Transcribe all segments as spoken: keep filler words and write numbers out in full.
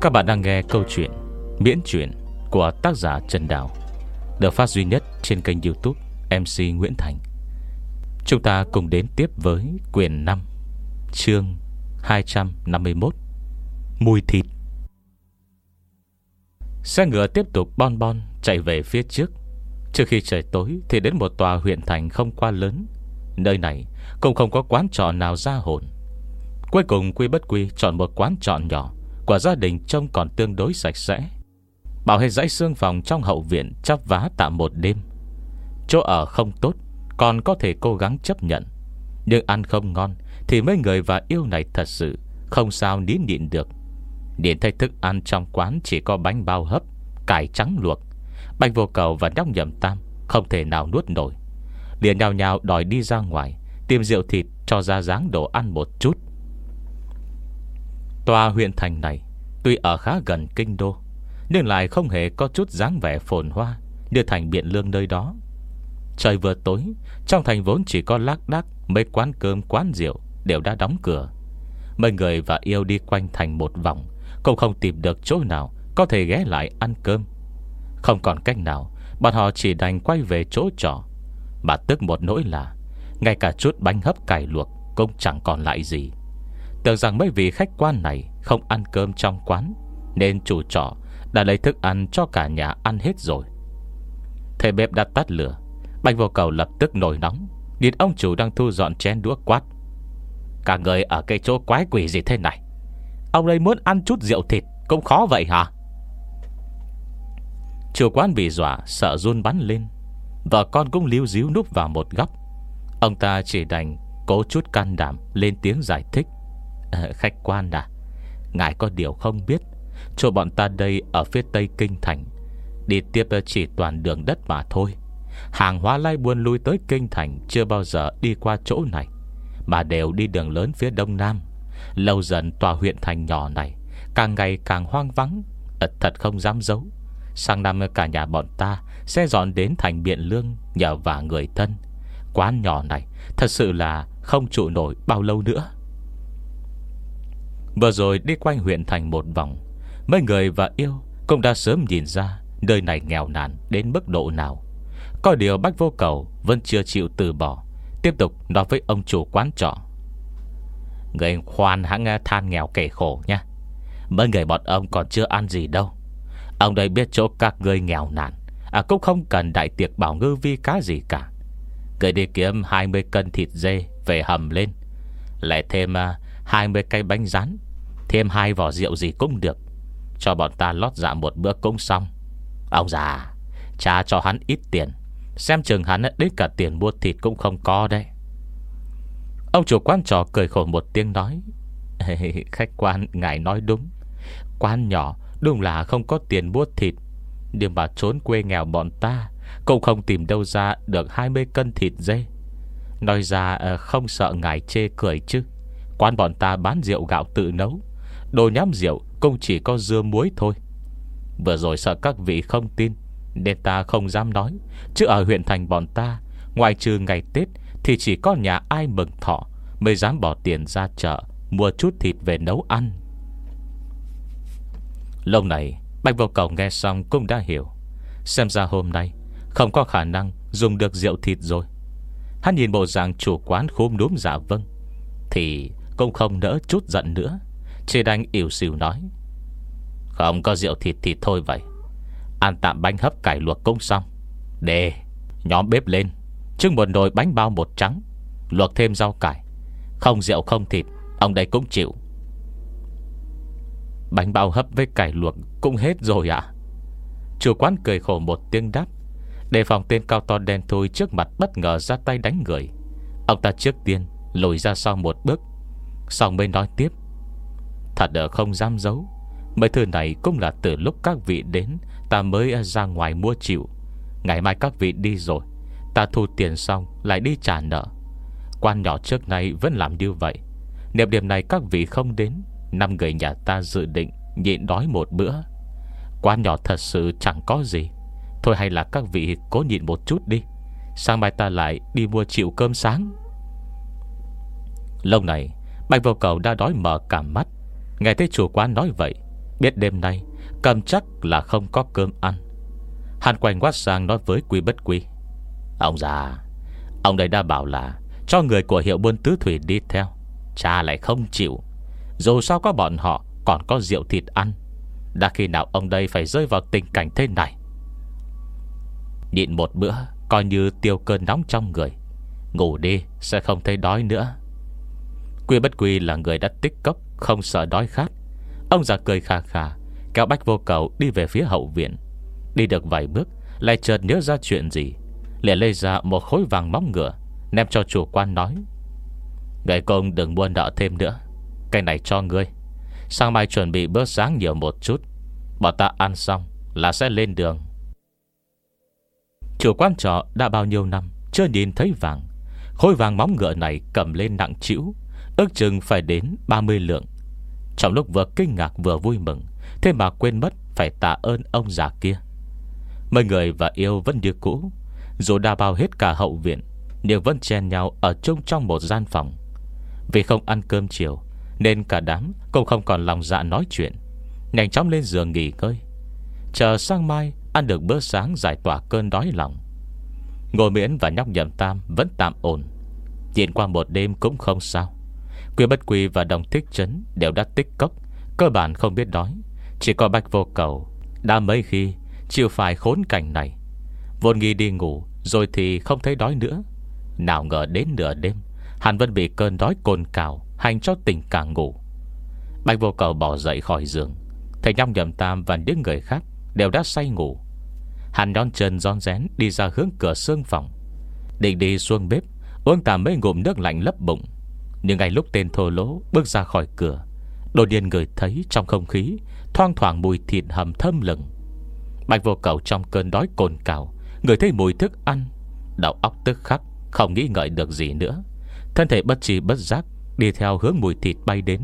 Các bạn đang nghe câu chuyện miễn truyện của tác giả Trần Đào, được phát duy nhất trên kênh YouTube em xê Nguyễn Thành. Chúng ta cùng đến tiếp với quyển năm, chương hai trăm năm mươi mốt, Mùi thịt. Xe ngựa tiếp tục bon bon chạy về phía trước. Trước khi trời tối thì đến một tòa huyện thành không quá lớn. Nơi này cũng không có quán trọ nào ra hồn. Cuối cùng Quy Bất Quy chọn một quán trọ nhỏ của gia đình trông còn tương đối sạch sẽ. Bảo hết dãy xương phòng trong hậu viện chắp vá tạm một đêm. Chỗ ở không tốt, còn có thể cố gắng chấp nhận, nhưng ăn không ngon thì mấy người và yêu này thật sự không sao nín nhịn được. Điện thấy thức ăn trong quán chỉ có bánh bao hấp, cải trắng luộc. Bạch Vô Cầu và nhóc Nhậm Tam không thể nào nuốt nổi, liền nhào nhào đòi đi ra ngoài tìm rượu thịt cho ra dáng đồ ăn một chút. Tòa huyện thành này tuy ở khá gần kinh đô, nhưng lại không hề có chút dáng vẻ phồn hoa như thành Biện Lương nơi đó. Trời vừa tối, trong thành vốn chỉ có lác đác mấy quán cơm quán rượu đều đã đóng cửa. Mấy người và yêu đi quanh thành một vòng cũng không tìm được chỗ nào có thể ghé lại ăn cơm. Không còn cách nào, bọn họ chỉ đành quay về chỗ trọ. Mà tức một nỗi là ngay cả chút bánh hấp cải luộc cũng chẳng còn lại gì. Tưởng rằng mấy vị khách quan này không ăn cơm trong quán, nên chủ trọ đã lấy thức ăn cho cả nhà ăn hết rồi. Thấy bếp đã tắt lửa, Bạch Vô Cầu lập tức nổi nóng, nhìn ông chủ đang thu dọn chén đũa quát: "Cả người ở cái chỗ quái quỷ gì thế này? Ông đây muốn ăn chút rượu thịt cũng khó vậy hả?" Chủ quán bị dọa sợ run bắn lên. Vợ con cũng líu díu núp vào một góc. Ông ta chỉ đành cố chút can đảm lên tiếng giải thích: à, "Khách quan à, ngài có điều không biết, chỗ bọn ta đây ở phía tây kinh thành, đi tiếp chỉ toàn đường đất mà thôi. Hàng hóa lai buôn lui tới kinh thành chưa bao giờ đi qua chỗ này, mà đều đi đường lớn phía đông nam. Lâu dần tòa huyện thành nhỏ này càng ngày càng hoang vắng. Thật không dám giấu, sang năm cả nhà bọn ta sẽ dọn đến thành Biện Lương nhờ vả người thân. Quán nhỏ này thật sự là không trụ nổi bao lâu nữa." Vừa rồi đi quanh huyện thành một vòng, mấy người và yêu cũng đã sớm nhìn ra nơi này nghèo nàn đến mức độ nào. Có điều Bạch Vô Cầu vẫn chưa chịu từ bỏ, tiếp tục nói với ông chủ quán trọ: "Người khoan hãng than nghèo kẻ khổ nha. Mấy người bọn ông còn chưa ăn gì đâu. Ông đây biết chỗ các ngươi nghèo nàn, à, cũng không cần đại tiệc bảo ngư vi cá gì cả. Người đi kiếm hai mươi cân thịt dê về hầm lên, lại thêm uh, hai mươi cây bánh rán, thêm hai vỏ rượu gì cũng được, cho bọn ta lót dạ một bữa cũng xong. Ông già, cha cho hắn ít tiền, xem chừng hắn đến cả tiền mua thịt cũng không có đấy." Ông chủ quán trọ cười khổ một tiếng nói: "Khách quan ngài nói đúng, quán nhỏ đúng là không có tiền mua thịt, nhưng mà trốn quê nghèo bọn ta cũng không tìm đâu ra được hai mươi cân thịt dê. Nói ra không sợ ngài chê cười chứ, quán bọn ta bán rượu gạo tự nấu, đồ nhắm rượu cũng chỉ có dưa muối thôi. Vừa rồi sợ các vị không tin nên ta không dám nói, chứ ở huyện thành bọn ta, ngoài trừ ngày Tết thì chỉ có nhà ai mừng thọ mới dám bỏ tiền ra chợ mua chút thịt về nấu ăn." Lâu này Bạch Vô Cầu nghe xong cũng đã hiểu, xem ra hôm nay không có khả năng dùng được rượu thịt rồi. Hắn nhìn bộ dạng chủ quán khúm núm dạ vâng thì cũng không nỡ chút giận nữa, chỉ đành ỉu xìu nói: "Không có rượu thịt thì thôi vậy, ăn tạm bánh hấp cải luộc cũng xong. Để nhóm bếp lên trưng một nồi bánh bao bột trắng, luộc thêm rau cải. Không rượu không thịt, ông đây cũng chịu." "Bánh bao hấp với cải luộc cũng hết rồi ạ?" Chủ quán cười khổ một tiếng đáp, đề phòng tên cao to đen thui trước mặt bất ngờ ra tay đánh người. Ông ta trước tiên lùi ra sau một bước, xong mới nói tiếp: "Thật là không dám giấu, mấy thứ này cũng là từ lúc các vị đến ta mới ra ngoài mua chịu. Ngày mai các vị đi rồi, ta thu tiền xong lại đi trả nợ. Quan nhỏ trước nay vẫn làm như vậy. Nếu điểm này các vị không đến, năm người nhà ta dự định nhịn đói một bữa. Quán nhỏ thật sự chẳng có gì. Thôi hay là các vị cố nhịn một chút đi, sáng mai ta lại đi mua chịu cơm sáng." Lâu này Bạch Vô Cầu đã đói mở cả mắt. Nghe thấy chủ quán nói vậy, biết đêm nay cầm chắc là không có cơm ăn. Hắn quay quát sang nói với Quy Bất Quy: Ông già, ông đây đã bảo là cho người của hiệu buôn tứ thủy đi theo, cha lại không chịu. Dù sao có bọn họ còn có rượu thịt ăn, đã khi nào ông đây phải rơi vào tình cảnh thế này? Nhịn một bữa coi như tiêu cơn nóng trong người, ngủ đi sẽ không thấy đói nữa. Quy Bất Quy là người đã tích cốc, không sợ đói khát. Ông già cười khà khà, kéo Bách Vô Cầu đi về phía hậu viện. Đi được vài bước lại chợt nhớ ra chuyện gì, liền lấy ra một khối vàng móng ngựa, ném cho chủ quan nói: Người công đừng buôn nợ thêm nữa, cái này cho ngươi. Sáng mai chuẩn bị bữa sáng nhiều một chút, bọn ta ăn xong là sẽ lên đường. Chủ quán trọ đã bao nhiêu năm chưa nhìn thấy vàng. Khối vàng móng ngựa này cầm lên nặng trĩu, ước chừng phải đến ba mươi lượng. Trong lúc vừa kinh ngạc vừa vui mừng, thế mà quên mất phải tạ ơn ông già kia. Mấy người và yêu vẫn như cũ, dù đã bao hết cả hậu viện, nhưng vẫn chen nhau ở chung trong một gian phòng. Vì không ăn cơm chiều nên cả đám cũng không còn lòng dạ nói chuyện, nhanh chóng lên giường nghỉ ngơi, chờ sang mai ăn được bữa sáng giải tỏa cơn đói lòng. Ngô Miễn và nhóc Nhậm Tam vẫn tạm ổn, nhìn qua một đêm cũng không sao. Quy Bất Quy và Đồng Thích Trấn đều đã tích cốc, cơ bản không biết đói. Chỉ có Bách Vô Cầu đã mấy khi chịu phải khốn cảnh này, vốn nghĩ đi ngủ rồi thì không thấy đói nữa. Nào ngờ đến nửa đêm hắn vẫn bị cơn đói cồn cào hành cho tỉnh cả ngủ. Bách Vô Cầu bỏ dậy khỏi giường, thấy nhóc Nhậm Tam và những người khác đều đã say ngủ. Hắn nhón chân rón rén đi ra hướng cửa xương phòng, định đi xuống bếp uống tạm mấy ngụm nước lạnh lấp bụng. Nhưng ngay lúc tên thô lỗ bước ra khỏi cửa, đột nhiên người thấy trong không khí thoang thoảng mùi thịt hầm thơm lừng. Bạch Vô Cầu trong cơn đói cồn cào, người thấy mùi thức ăn, đầu óc tức khắc không nghĩ ngợi được gì nữa, thân thể bất tri bất giác đi theo hướng mùi thịt bay đến.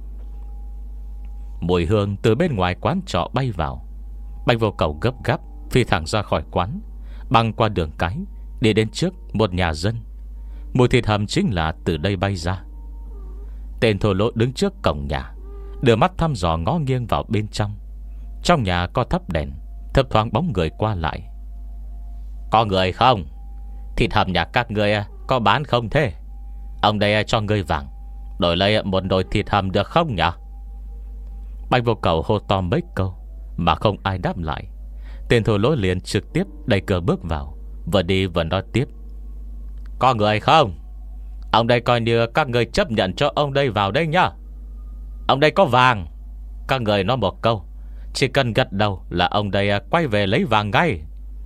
Mùi hương từ bên ngoài quán trọ bay vào. Bạch Vô Cầu gấp gáp phi thẳng ra khỏi quán, băng qua đường cái, đi đến trước một nhà dân. Mùi thịt hầm chính là từ đây bay ra. Tên thô lỗ đứng trước cổng nhà, đưa mắt thăm dò ngó nghiêng vào bên trong. Trong nhà có thắp đèn, thấp thoáng bóng người qua lại. Có người không? Thịt hầm nhà các ngươi có bán không thế? Ông đây cho ngươi vàng, đổi lấy một nồi thịt hầm được không nhỉ? Bạch Vô Cầu hô to mấy câu mà không ai đáp lại. Tên thô lỗ liền trực tiếp đẩy cửa bước vào, vừa đi vừa nói tiếp: Có người không? Ông đây coi như các người chấp nhận cho ông đây vào đây nhá. Ông đây có vàng. Các người nói một câu, chỉ cần gật đầu là ông đây quay về lấy vàng ngay.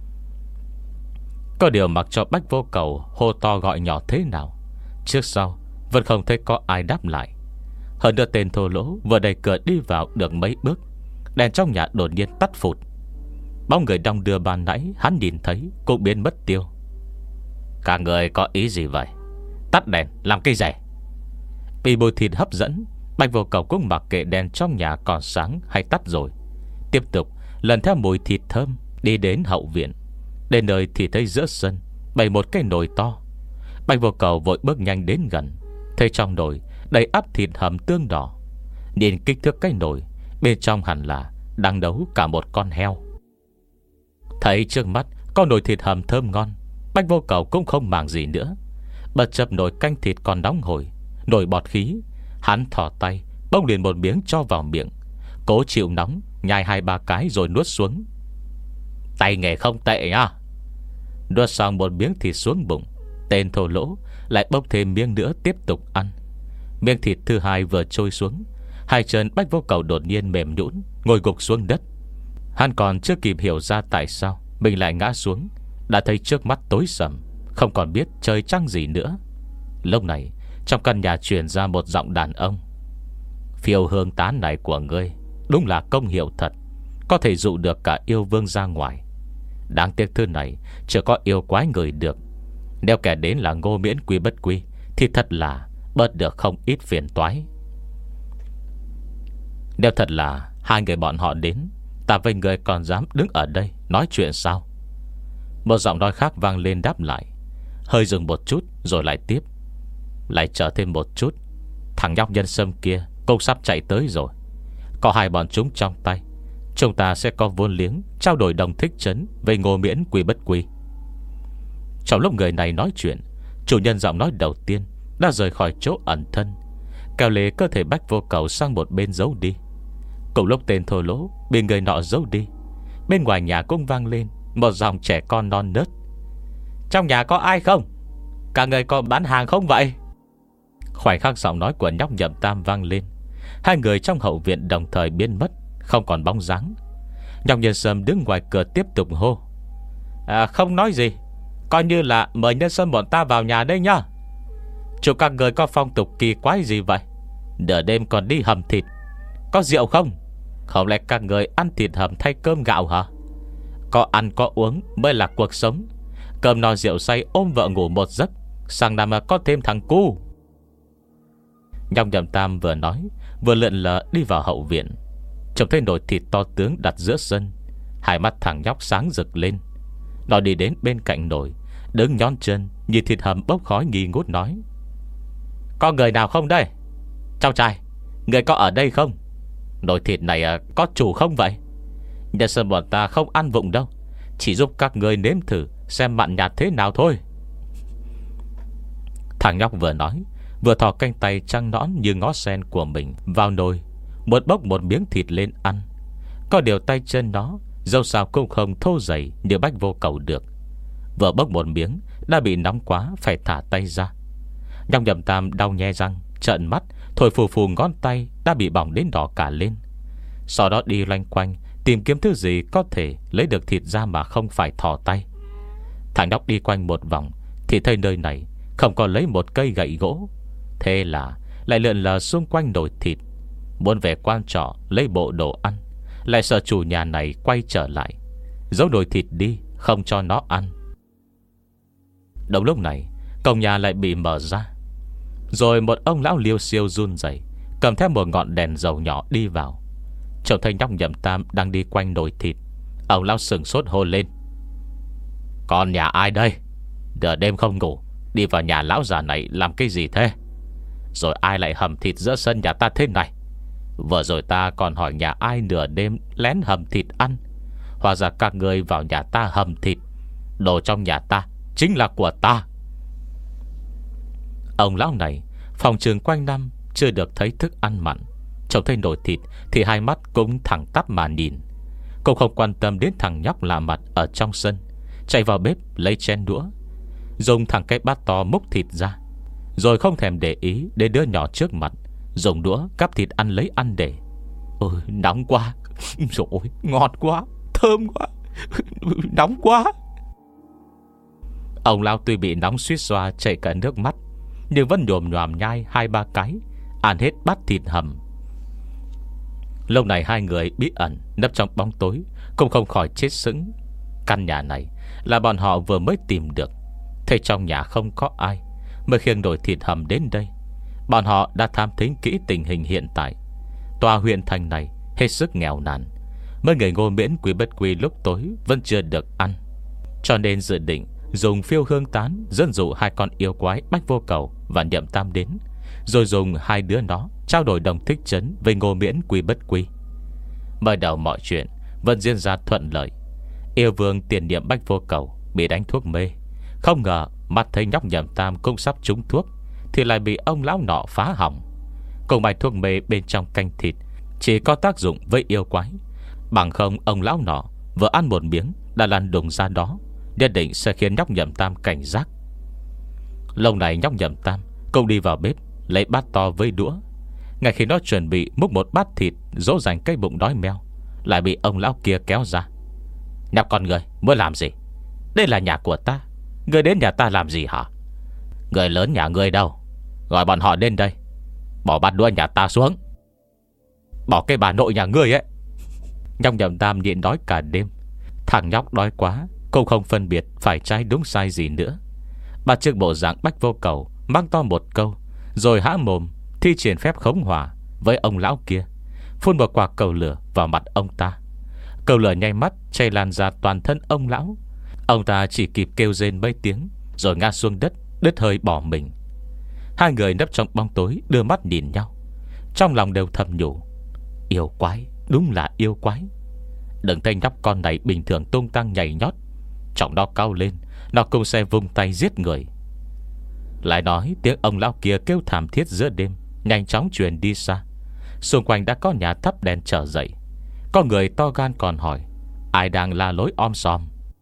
Có điều mặc cho Bách Vô Cầu hô to gọi nhỏ thế nào, trước sau vẫn không thấy có ai đáp lại. Hơn nữa tên thô lỗ vừa đẩy cửa đi vào được mấy bước, đèn trong nhà đột nhiên tắt phụt. Bóng người đong đưa ban nãy hắn nhìn thấy cũng biến mất tiêu. Các người có ý gì vậy? Tắt đèn làm cái gì? Bị mùi thịt hấp dẫn, Bạch Vô Cầu cũng mặc kệ đèn trong nhà còn sáng hay tắt rồi, tiếp tục lần theo mùi thịt thơm đi đến hậu viện. Đến nơi thì thấy giữa sân bày một cái nồi to. Bạch Vô Cầu vội bước nhanh đến gần, thấy trong nồi đầy ắp thịt hầm tương đỏ. Nhìn kích thước cái nồi, bên trong hẳn là đang nấu cả một con heo. Thấy trước mắt có nồi thịt hầm thơm ngon, Bạch Vô Cầu cũng không màng gì nữa, bật chập nồi canh thịt còn nóng hổi, nổi bọt khí. Hắn thò tay bông liền một miếng cho vào miệng, cố chịu nóng, nhai hai ba cái rồi nuốt xuống. Tay nghề không tệ nhá. Nuốt xong một miếng thịt xuống bụng, tên thô lỗ lại bốc thêm miếng nữa tiếp tục ăn. Miếng thịt thứ hai vừa trôi xuống, hai chân Bách Vô Cầu đột nhiên mềm nhũn, ngồi gục xuống đất. Hắn còn chưa kịp hiểu ra tại sao mình lại ngã xuống, đã thấy trước mắt tối sầm, không còn biết trời trăng gì nữa. Lúc này trong căn nhà truyền ra một giọng đàn ông: Phiêu hương tán này của ngươi đúng là công hiệu thật, có thể dụ được cả yêu vương ra ngoài. Đáng tiếc thứ này chưa có yêu quái người được. Nếu kẻ đến là Ngô Miễn Quy Bất Quy thì thật là bớt được không ít phiền toái. Nếu thật là hai người bọn họ đến, ta với người còn dám đứng ở đây nói chuyện sao? Một giọng nói khác vang lên đáp lại, hơi dừng một chút rồi lại tiếp: Lại chờ thêm một chút, thằng nhóc nhân sâm kia cũng sắp chạy tới rồi. Có hai bọn chúng trong tay, chúng ta sẽ có vốn liếng trao đổi đồng thích trấn về Ngô Miễn quy bất quy. Trong lúc người này nói chuyện, chủ nhân giọng nói đầu tiên đã rời khỏi chỗ ẩn thân, kéo lê cơ thể Bách Vô Cầu sang một bên giấu đi. Cùng lúc tên thô lỗ bị người nọ giấu đi, bên ngoài nhà cũng vang lên một dòng trẻ con non nớt: "Trong nhà có ai không? Cả người có bán hàng không vậy?" Khoảnh khắc giọng nói của nhóc Nhậm Tam vang lên, hai người trong hậu viện đồng thời biến mất, không còn bóng dáng. Nhóc Nhân Sâm đứng ngoài cửa tiếp tục hô: à, "Không nói gì, coi như là mời Nhân Sâm bọn ta vào nhà đây nhá. Chú các người có phong tục kỳ quái gì vậy? Nửa đêm còn đi hầm thịt. Có rượu không? Không lẽ các người ăn thịt hầm thay cơm gạo hả? Có ăn có uống mới là cuộc sống. Cơm no rượu say ôm vợ ngủ một giấc, sang năm có thêm thằng cu." Nhóc Nhậm Tam vừa nói vừa lượn lờ đi vào hậu viện, trông thấy nồi thịt to tướng đặt giữa sân. Hai mắt thằng nhóc sáng rực lên. Nó đi đến bên cạnh nồi, đứng nhón chân nhìn thịt hầm bốc khói nghi ngút nói: "Có người nào không đây? Cháu trai, người có ở đây không? Nồi thịt này à, có chủ không vậy? Nhân Sâm bọn ta không ăn vụng đâu, chỉ giúp các người nếm thử xem mặn nhạt thế nào thôi." Thằng nhóc vừa nói vừa thò cánh tay trắng nõn như ngó sen của mình vào nồi, muốn bốc một miếng thịt lên ăn. Có điều tay chân nó dẫu sao cũng không thô dày như Bách Vô Cầu được. Vừa bốc một miếng đã bị nóng quá phải thả tay ra. Nhóc Nhậm Tam đau nhe răng, trợn mắt, thổi phù phù ngón tay đã bị bỏng đến đỏ cả lên. Sau đó đi loanh quanh tìm kiếm thứ gì có thể lấy được thịt ra mà không phải thò tay. Thằng nhóc đi quanh một vòng thì thấy nơi này không có lấy một cây gậy gỗ. Thế là lại lượn lờ xung quanh nồi thịt, muốn về quan trọ lấy bộ đồ ăn, lại sợ chủ nhà này quay trở lại giấu nồi thịt đi, không cho nó ăn. Đúng lúc này cổng nhà lại bị mở ra, rồi một ông lão liêu xiêu run rẩy cầm theo một ngọn đèn dầu nhỏ đi vào. Trông thấy nhóc Nhậm Tam đang đi quanh nồi thịt, ông lão sừng sốt hô lên: "Con nhà ai đây? Nửa đêm không ngủ đi vào nhà lão già này làm cái gì thế? Rồi ai lại hầm thịt giữa sân nhà ta thế này? Vừa rồi ta còn hỏi nhà ai nửa đêm lén hầm thịt ăn, hóa ra các người vào nhà ta hầm thịt. Đồ trong nhà ta chính là của ta." Ông lão này phòng trường quanh năm chưa được thấy thức ăn mặn, trông thấy nồi thịt thì hai mắt cũng thẳng tắp mà nhìn. Cũng không quan tâm đến thằng nhóc lạ mặt ở trong sân, chạy vào bếp lấy chén đũa, dùng thẳng cái bát to múc thịt ra, rồi không thèm để ý đến đứa nhỏ trước mặt, dùng đũa cắp thịt ăn lấy ăn để. "Ôi nóng quá, rồi ngọt quá, thơm quá, nóng quá." Ông lão tuy bị nóng suýt xoa chảy cả nước mắt, nhưng vẫn nhồm nhòm nhai hai ba cái, ăn hết bát thịt hầm. Lúc này hai người bí ẩn nấp trong bóng tối cũng không khỏi chết sững. Căn nhà này là bọn họ vừa mới tìm được, thấy trong nhà không có ai mới khiêng nồi thịt hầm đến đây. Bọn họ đã tham thính kỹ tình hình hiện tại. Tòa huyện thành này hết sức nghèo nàn, mấy người Ngô Miễn quý bất quý lúc tối vẫn chưa được ăn, cho nên dự định dùng phiêu hương tán dẫn dụ hai con yêu quái Bách Vô Cầu và Nhậm Tam đến, rồi dùng hai đứa nó trao đổi đồng thích trấn với Ngô Miễn quý bất quý. Mở đầu mọi chuyện vẫn diễn ra thuận lợi. Yêu vương tiền nhiệm Bách Vô Cầu bị đánh thuốc mê, không ngờ mắt thấy nhóc Nhậm Tam cũng sắp trúng thuốc thì lại bị ông lão nọ phá hỏng. Cùng bài thuốc mê bên trong canh thịt chỉ có tác dụng với yêu quái, bằng không ông lão nọ vừa ăn một miếng đã lăn đùng ra đó, nhất định sẽ khiến nhóc Nhậm Tam cảnh giác. Lâu này nhóc Nhậm Tam cũng đi vào bếp lấy bát to với đũa. Ngay khi nó chuẩn bị múc một bát thịt dỗ dành cái bụng đói meo, lại bị ông lão kia kéo ra: "Nhóc con người muốn làm gì? Đây là nhà của ta, người đến nhà ta làm gì hả? Người lớn nhà người đâu? Gọi bọn họ lên đây, bỏ bát đũa nhà ta xuống. Bỏ cái bà nội nhà ngươi ấy." Nhóc Nhậm Tam nhịn đói cả đêm. Thằng nhóc đói quá cũng không phân biệt phải trái đúng sai gì nữa. Bà trước bộ dạng Bách Vô Cầu mang to một câu, rồi há mồm thi triển phép khống hỏa với ông lão kia, phun một quả cầu lửa vào mặt ông ta. Cầu lửa nháy mắt cháy lan ra toàn thân ông lão. Ông ta chỉ kịp kêu rên mấy tiếng rồi ngã xuống đất, đứt hơi bỏ mình. Hai người nấp trong bóng tối đưa mắt nhìn nhau, trong lòng đều thầm nhủ: Yêu quái, đúng là yêu quái. Đừng thấy nhóc con này bình thường tung tăng nhảy nhót, trọng nó cao lên, nó cũng sẽ vung tay giết người. Lại nói tiếng ông lão kia kêu thảm thiết giữa đêm nhanh chóng truyền đi xa. Xung quanh đã có nhà thắp đèn trở dậy. Có người to gan còn hỏi ai đang la lối om sòm.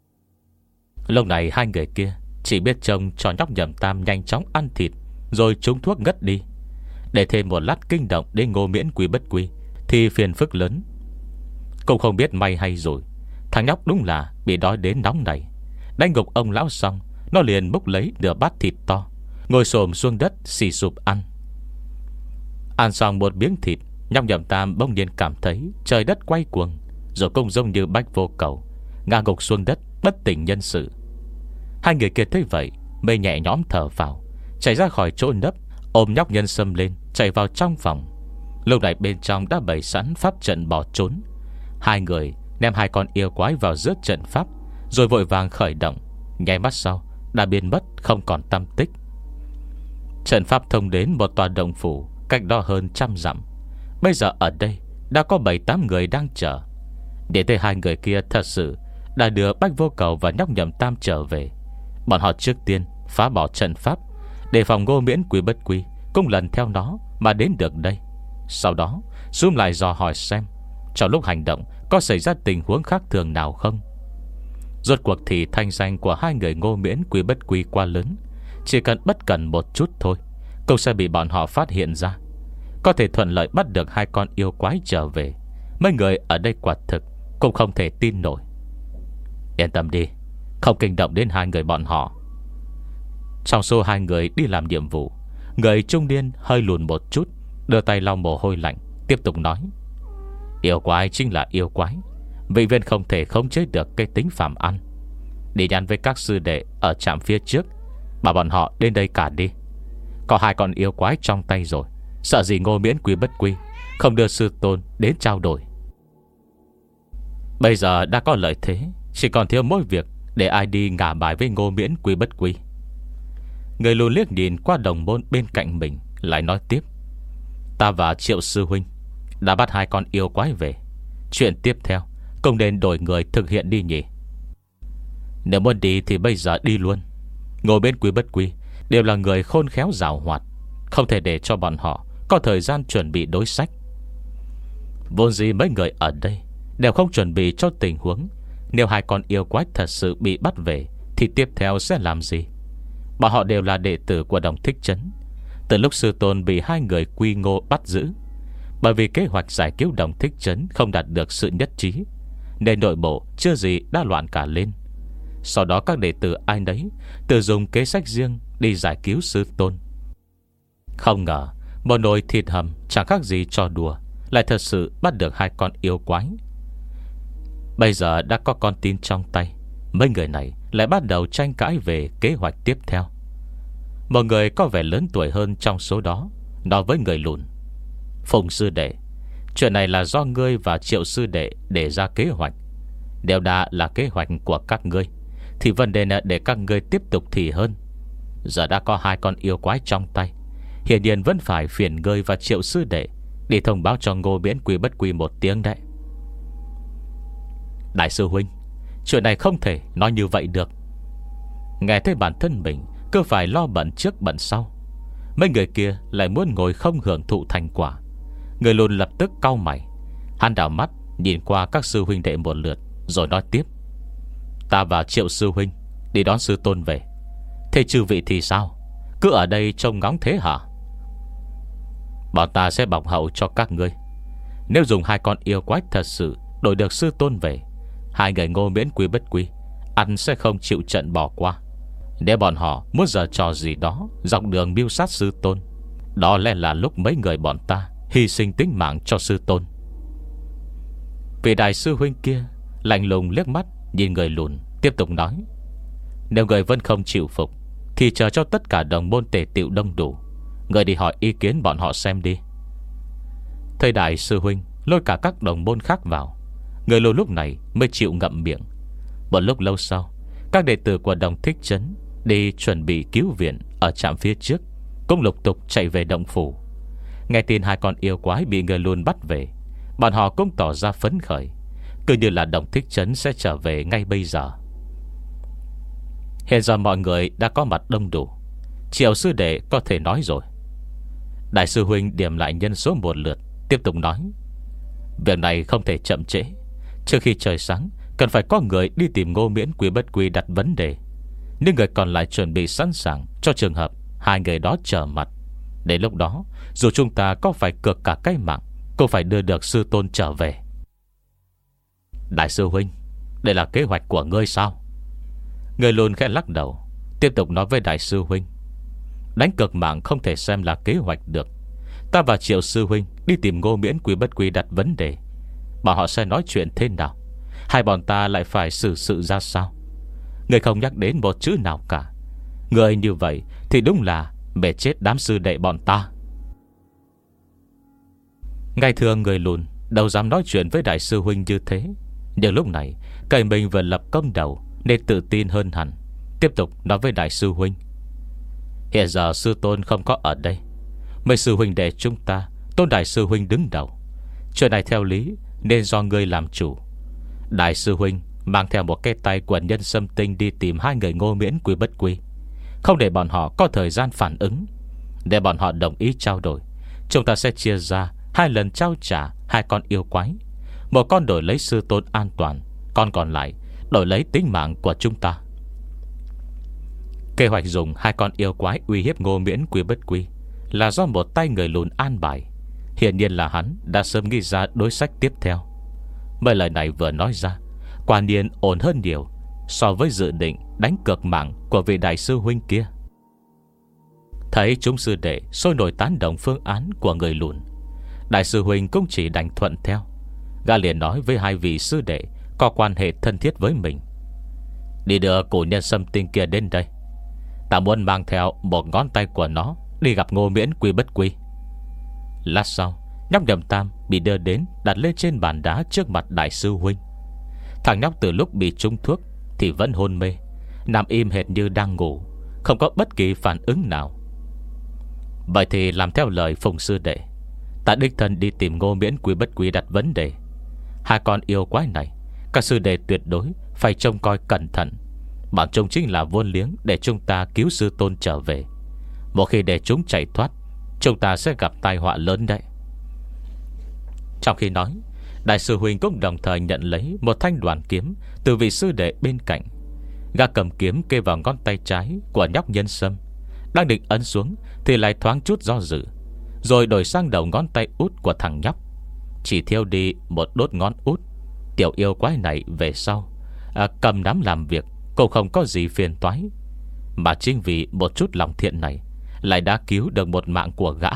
Lúc này hai người kia chỉ biết trông cho nhóc Nhậm Tam nhanh chóng ăn thịt rồi trúng thuốc ngất đi. Để thêm một lát kinh động đến Ngô Miễn Quý Bất Quy thì phiền phức lớn. Cũng không biết may hay rồi, thằng nhóc đúng là bị đói đến nóng này. Đánh gục ông lão xong, nó liền múc lấy nửa bát thịt to, ngồi xổm xuống đất xì sụp ăn. Ăn xong một miếng thịt, nhóc Nhậm Tam bỗng nhiên cảm thấy trời đất quay cuồng, rồi cũng giống như Bách Vô Cầu ngã gục xuống đất bất tỉnh nhân sự. Hai người kia thấy vậy mới nhẹ nhõm thở vào, chạy ra khỏi chỗ nấp, ôm nhóc Nhân Sâm lên chạy vào trong phòng. Lúc này bên trong đã bày sẵn pháp trận bỏ trốn. Hai người ném hai con yêu quái vào giữa trận pháp, rồi vội vàng khởi động. Nháy mắt sau đã biến mất không còn tăm tích. Trận pháp thông đến một tòa động phủ cách đó hơn trăm dặm. Bây giờ ở đây đã có bảy tám người đang chờ. Để thấy hai người kia thật sự đã đưa Bách Vô Cầu và nhóc Nhậm Tam trở về. Bọn họ trước tiên phá bỏ trận pháp, để phòng Ngô Miễn Quý Bất Quy cũng lần theo nó mà đến được đây. Sau đó zoom lại dò hỏi xem trong lúc hành động có xảy ra tình huống khác thường nào không. Rốt cuộc thì thanh danh của hai người Ngô Miễn Quý Bất Quy quá lớn, chỉ cần bất cẩn một chút thôi cũng sẽ bị bọn họ phát hiện ra. Có thể thuận lợi bắt được hai con yêu quái trở về. Mấy người ở đây quả thực cũng không thể tin nổi. Yên tâm đi, không kinh động đến hai người bọn họ. Trong số hai người đi làm nhiệm vụ, người trung niên hơi lùn một chút, đưa tay lau mồ hôi lạnh, tiếp tục nói: Yêu quái chính là yêu quái, vị viên không thể khống chế được cái tính phàm ăn. Đi nhắn với các sư đệ ở trạm phía trước, bảo bọn họ đến đây cả đi. Có hai con yêu quái trong tay rồi, sợ gì Ngô Miễn Quý Bất Quy không đưa sư tôn đến trao đổi. Bây giờ đã có lợi thế, chỉ còn thiếu mỗi việc để ai đi ngả bài với Ngô Miễn Quý Bất Quy. Người lùn liếc nhìn qua đồng môn bên cạnh mình, lại nói tiếp: Ta và Triệu sư huynh đã bắt hai con yêu quái về. Chuyện tiếp theo cũng nên đổi người thực hiện đi nhỉ. Nếu muốn đi thì bây giờ đi luôn. Ngồi bên Quý Bất Quy đều là người khôn khéo giàu hoạt, không thể để cho bọn họ có thời gian chuẩn bị đối sách. Vốn gì mấy người ở đây đều không chuẩn bị cho tình huống nếu hai con yêu quái thật sự bị bắt về thì tiếp theo sẽ làm gì. Bọn họ đều là đệ tử của Đồng Thích Trấn. Từ lúc sư tôn bị hai người Quy Ngô bắt giữ, bởi vì kế hoạch giải cứu Đồng Thích Trấn không đạt được sự nhất trí, nên nội bộ chưa gì đã loạn cả lên. Sau đó các đệ tử ai nấy tự dùng kế sách riêng đi giải cứu sư tôn. Không ngờ một nồi thịt hầm chẳng khác gì trò đùa lại thật sự bắt được hai con yêu quái. Bây giờ đã có con tin trong tay, mấy người này lại bắt đầu tranh cãi về kế hoạch tiếp theo. Một người có vẻ lớn tuổi hơn trong số đó nói với người lùn: Phùng sư đệ, chuyện này là do ngươi và Triệu sư đệ để ra kế hoạch. Đều đã là kế hoạch của các ngươi, thì vấn đề là để các ngươi tiếp tục thì hơn. Giờ đã có hai con yêu quái trong tay, hiển nhiên vẫn phải phiền ngươi và Triệu sư đệ để thông báo cho Ngô Miễn Quý Bất Quy một tiếng đấy. Đại sư huynh, chuyện này không thể nói như vậy được. Nghe thấy bản thân mình cứ phải lo bận trước bận sau, mấy người kia lại muốn ngồi không hưởng thụ thành quả. Người lùn lập tức cau mày, hắn đảo mắt nhìn qua các sư huynh đệ một lượt, rồi nói tiếp: Ta và Triệu sư huynh đi đón sư tôn về. Thế chư vị thì sao? Cứ ở đây trông ngóng thế hả? Bọn ta sẽ bọc hậu cho các ngươi. Nếu dùng hai con yêu quái thật sự đổi được sư tôn về, hai người Ngô Miễn Quý Bất Quy ăn sẽ không chịu trận bỏ qua. Nếu bọn họ muốn giở trò gì đó dọc đường mưu sát sư tôn, đó lẽ là lúc mấy người bọn ta hy sinh tính mạng cho sư tôn. Vị đại sư huynh kia lạnh lùng liếc mắt nhìn người lùn, tiếp tục nói: Nếu người vẫn không chịu phục thì chờ cho tất cả đồng môn tề tựu đông đủ, người đi hỏi ý kiến bọn họ xem đi. Thầy đại sư huynh lôi cả các đồng môn khác vào, người lùn lúc này mới chịu ngậm miệng. Một lúc lâu sau, các đệ tử của Đồng Thích Trấn đi chuẩn bị cứu viện ở trạm phía trước cũng lục tục chạy về động phủ. Nghe tin hai con yêu quái bị người lùn bắt về, bọn họ cũng tỏ ra phấn khởi, cứ như là Đồng Thích Trấn sẽ trở về ngay bây giờ. Hiện giờ mọi người đã có mặt đông đủ, Triệu sư đệ có thể nói rồi. Đại sư huynh điểm lại nhân số một lượt, tiếp tục nói: việc này không thể chậm trễ. Trước khi trời sáng, cần phải có người đi tìm Ngô Miễn Quý Bất Quý đặt vấn đề. Nhưng người còn lại chuẩn bị sẵn sàng cho trường hợp hai người đó trở mặt. Đến lúc đó, dù chúng ta có phải cược cả cái mạng, cũng phải đưa được sư tôn trở về. Đại sư huynh, đây là kế hoạch của ngươi sao? Người lùn khẽ lắc đầu, tiếp tục nói với đại sư huynh: đánh cược mạng không thể xem là kế hoạch được. Ta và Triệu sư huynh đi tìm Ngô Miễn Quý Bất Quý đặt vấn đề, bọn họ sẽ nói chuyện thế nào, hai bọn ta lại phải xử sự ra sao? Người không nhắc đến một chữ nào cả. Người như vậy thì đúng là bể chết đám sư đệ bọn ta. Ngày thường người lùn đâu dám nói chuyện với đại sư huynh như thế, nhưng lúc này cậy mình vừa lập công đầu nên tự tin hơn hẳn. Tiếp tục nói với đại sư huynh: hiện giờ sư tôn không có ở đây, mấy sư huynh đệ chúng ta tôn đại sư huynh đứng đầu. Chuyện này theo lý nên do ngươi làm chủ. Đại sư huynh mang theo một cái tay quần nhân xâm tinh đi tìm hai người Ngô Miễn Quý Bất Quý, không để bọn họ có thời gian phản ứng. Để bọn họ đồng ý trao đổi, chúng ta sẽ chia ra hai lần trao trả hai con yêu quái. Một con đổi lấy sư tôn an toàn, con còn lại đổi lấy tính mạng của chúng ta. Kế hoạch dùng hai con yêu quái uy hiếp Ngô Miễn Quý Bất Quý là do một tay người lùn an bài. Hiển nhiên là hắn đã sớm nghĩ ra đối sách tiếp theo. Mấy lời này vừa nói ra, quả nhiên ổn hơn nhiều so với dự định đánh cược mạng của vị đại sư huynh kia. Thấy chúng sư đệ sôi nổi tán đồng phương án của người lùn, đại sư huynh cũng chỉ đành thuận theo. Gã liền nói với hai vị sư đệ có quan hệ thân thiết với mình: đi đưa cổ nhân xâm tinh kia đến đây. Ta muốn mang theo một ngón tay của nó đi gặp Ngô Miễn Quý Bất Quý. Lát sau, nhóc Nhậm Tam bị đưa đến, đặt lên trên bàn đá trước mặt đại sư huynh. Thằng nhóc từ lúc bị trúng thuốc thì vẫn hôn mê, nằm im hệt như đang ngủ, không có bất kỳ phản ứng nào. Vậy thì làm theo lời Phùng sư đệ, ta đích thân đi tìm Ngô Miễn Quý Bất Quý đặt vấn đề. Hai con yêu quái này các sư đệ tuyệt đối phải trông coi cẩn thận. Bọn chúng chính là vốn liếng để chúng ta cứu sư tôn trở về. Một khi để chúng chạy thoát, chúng ta sẽ gặp tai họa lớn đấy. Trong khi nói, đại sư huynh cũng đồng thời nhận lấy một thanh đoàn kiếm từ vị sư đệ bên cạnh. Gã cầm kiếm kê vào ngón tay trái của nhóc nhân sâm, đang định ấn xuống thì lại thoáng chút do dự, rồi đổi sang đầu ngón tay út của thằng nhóc. Chỉ thiêu đi một đốt ngón út. Tiểu yêu quái này về sau à, cầm nắm làm việc cũng không có gì phiền toái. Mà chính vì một chút lòng thiện này lại đã cứu được một mạng của gã.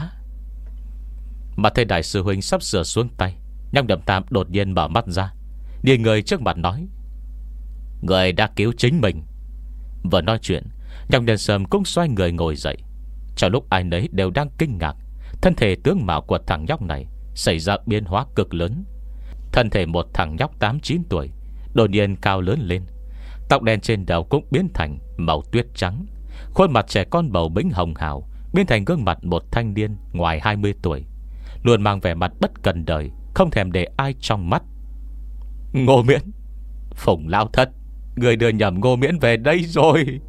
Mà thấy đại sư huynh sắp sửa xuống tay, nhóc Nhậm Tam đột nhiên mở mắt ra, nhìn người trước mặt nói: người đã cứu chính mình. Vừa nói chuyện, nhóc nhân sâm cũng xoay người ngồi dậy. Trong lúc ai nấy đều đang kinh ngạc, thân thể tướng mạo của thằng nhóc này xảy ra biến hóa cực lớn. Thân thể một thằng nhóc tám chín tuổi đột nhiên cao lớn lên, tóc đen trên đầu cũng biến thành màu tuyết trắng. Khuôn mặt trẻ con bầu bĩnh hồng hào biến thành gương mặt một thanh niên ngoài hai mươi tuổi, luôn mang vẻ mặt bất cần đời, không thèm để ai trong mắt. Ngô Miễn, Phùng lao thất, người đưa nhầm Ngô Miễn về đây rồi.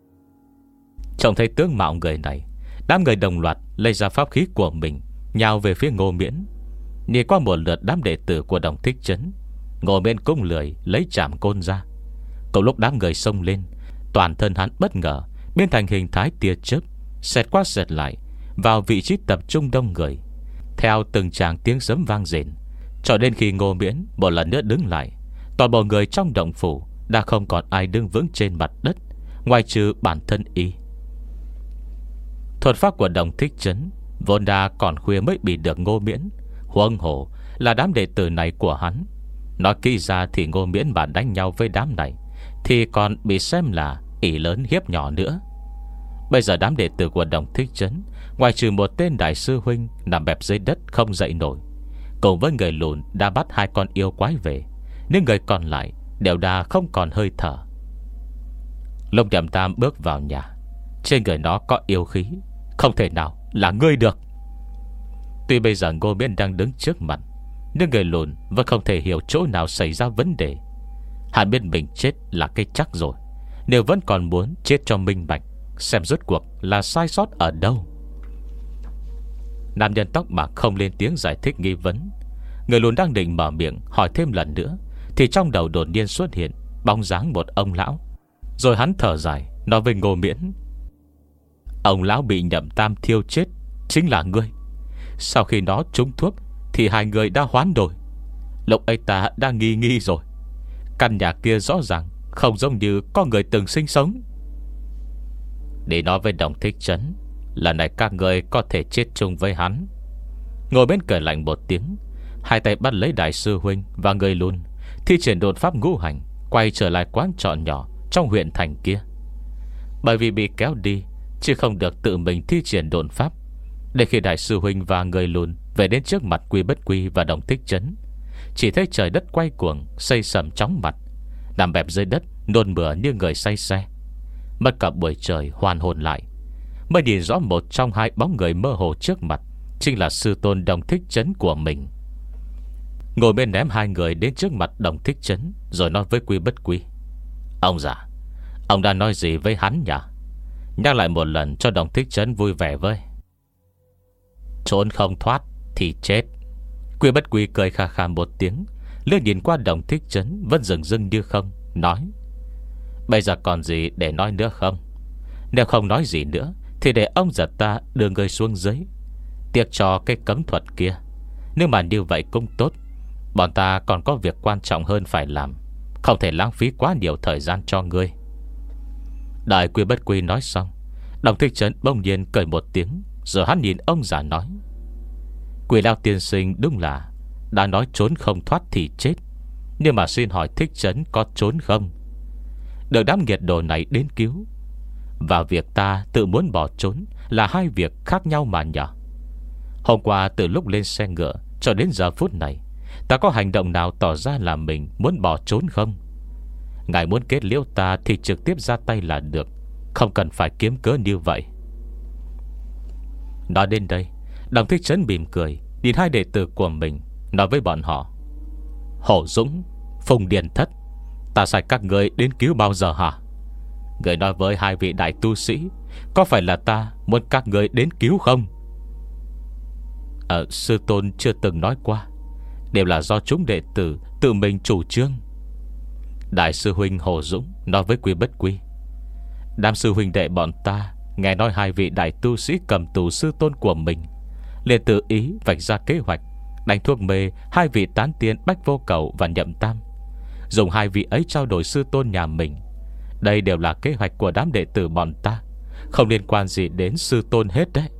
Trông thấy tướng mạo người này, đám người đồng loạt lấy ra pháp khí của mình, nhào về phía Ngô Miễn. Nhìn qua một lượt đám đệ tử của Đồng Thích Trấn, Ngô Miễn cũng lười lấy trảm côn ra. Cùng lúc đám người xông lên, toàn thân hắn bất ngờ biến thành hình thái tia chớp, xẹt qua xẹt lại vào vị trí tập trung đông người, theo từng tràng tiếng sấm vang rền. Cho đến khi Ngô Miễn một lần nữa đứng lại, toàn bộ người trong động phủ đã không còn ai đứng vững trên mặt đất, ngoài trừ bản thân y. Thuật pháp của Đồng Thích Trấn vốn đã còn khuya mới bị được Ngô Miễn, huống hồ là đám đệ tử này của hắn. Nói kỹ ra thì Ngô Miễn mà đánh nhau với đám này thì còn bị xem là ỷ lớn hiếp nhỏ nữa. Bây giờ đám đệ tử của Đồng Thích Trấn, ngoài trừ một tên đại sư huynh nằm bẹp dưới đất không dậy nổi, cùng với người lùn đã bắt hai con yêu quái về, nhưng người còn lại đều đã không còn hơi thở. Long Nhậm Tam bước vào nhà. Trên người nó có yêu khí, không thể nào là ngươi được. Tuy bây giờ Ngô Miễn đang đứng trước mặt, Nhưng người lùn vẫn không thể hiểu chỗ nào xảy ra vấn đề. Hắn biết mình chết là cái chắc rồi, nếu vẫn còn muốn chết cho minh bạch, xem rốt cuộc là sai sót ở đâu. Nam nhân tóc bạc không lên tiếng giải thích nghi vấn. Người lùn đang định mở miệng hỏi thêm lần nữa, thì trong đầu đột nhiên xuất hiện bóng dáng một ông lão. Rồi hắn thở dài nói với Ngô Miễn: ông lão bị Nhậm Tam thiêu chết chính là ngươi. Sau khi nó trúng thuốc thì hai người đã hoán đổi. Lúc ấy ta đã nghi nghi rồi. Căn nhà kia rõ ràng không giống như có người từng sinh sống. Để nói với Đồng Thích Trấn, lần này các người có thể chết chung với hắn. Ngồi bên cười lạnh một tiếng, hai tay bắt lấy đại sư huynh và người lùn, thi triển đột pháp ngũ hành, quay trở lại quán trọ nhỏ trong huyện thành kia. Bởi vì bị kéo đi, chứ không được tự mình thi triển đột pháp. Để khi đại sư huynh và người lùn về đến trước mặt Quy Bất Quy và Đồng Thích Trấn, chỉ thấy trời đất quay cuồng, xây sầm chóng mặt, nằm bẹp dưới đất nôn mửa như người say xe. Mất cả buổi trời hoàn hồn lại, mới nhìn rõ một trong hai bóng người mơ hồ trước mặt chính là sư tôn Đồng Thích Trấn của mình. Ngồi bên ném hai người đến trước mặt Đồng Thích Trấn, rồi nói với Quy Bất Quy: ông già, ông đã nói gì với hắn nhỉ? Nhắc lại một lần cho Đồng Thích Trấn vui vẻ với. Trốn không thoát thì chết. Quy Bất Quy cười khà khà một tiếng, liếc nhìn qua Đồng Thích Trấn vẫn dừng dưng như không, nói: bây giờ còn gì để nói nữa không? Nếu không nói gì nữa thì để ông già ta đưa người xuống dưới. Tiếc cho cái cấm thuật kia, nhưng mà như vậy cũng tốt. Bọn ta còn có việc quan trọng hơn phải làm, không thể lãng phí quá nhiều thời gian cho ngươi. Đợi Quy Bất Quy nói xong, Đồng Thích Trấn bỗng nhiên cười một tiếng, rồi hắn nhìn ông già nói: Quỷ Lao tiên sinh đúng là đã nói trốn không thoát thì chết, nhưng mà xin hỏi Thích Trấn có trốn không? Được đám nghiệt đồ này đến cứu và việc ta tự muốn bỏ trốn là hai việc khác nhau mà nhỉ? Hôm qua từ lúc lên xe ngựa cho đến giờ phút này, ta có hành động nào tỏ ra là mình muốn bỏ trốn không? Ngài muốn kết liễu ta thì trực tiếp ra tay là được, không cần phải kiếm cớ như vậy. Nói đến đây, Đồng Thích Trấn mỉm cười nhìn hai đệ tử của mình, nói với bọn họ: Hổ Dũng, Phùng Điền Thất, ta sai các người đến cứu bao giờ hả? Người nói với hai vị đại tu sĩ, có phải là ta muốn các người đến cứu không? Ờ, sư tôn chưa từng nói qua, đều là do chúng đệ tử tự mình chủ trương. Đại sư huynh Hồ Dũng nói với Quy Bất Quy: đám sư huynh đệ bọn ta nghe nói hai vị đại tu sĩ cầm tù sư tôn của mình, liền tự ý vạch ra kế hoạch đánh thuốc mê hai vị tán tiên Bách Vô Cầu và Nhậm Tam, dùng hai vị ấy trao đổi sư tôn nhà mình. Đây đều là kế hoạch của đám đệ tử bọn ta, không liên quan gì đến sư tôn hết đấy.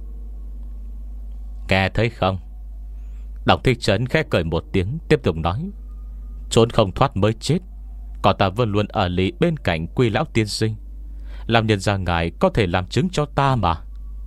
Nghe thấy không? Đồng Thích Trấn khẽ cười một tiếng, tiếp tục nói: trốn không thoát mới chết, còn ta vẫn luôn ở lý bên cạnh Quy lão tiên sinh, làm nhân ra ngài có thể làm chứng cho ta mà.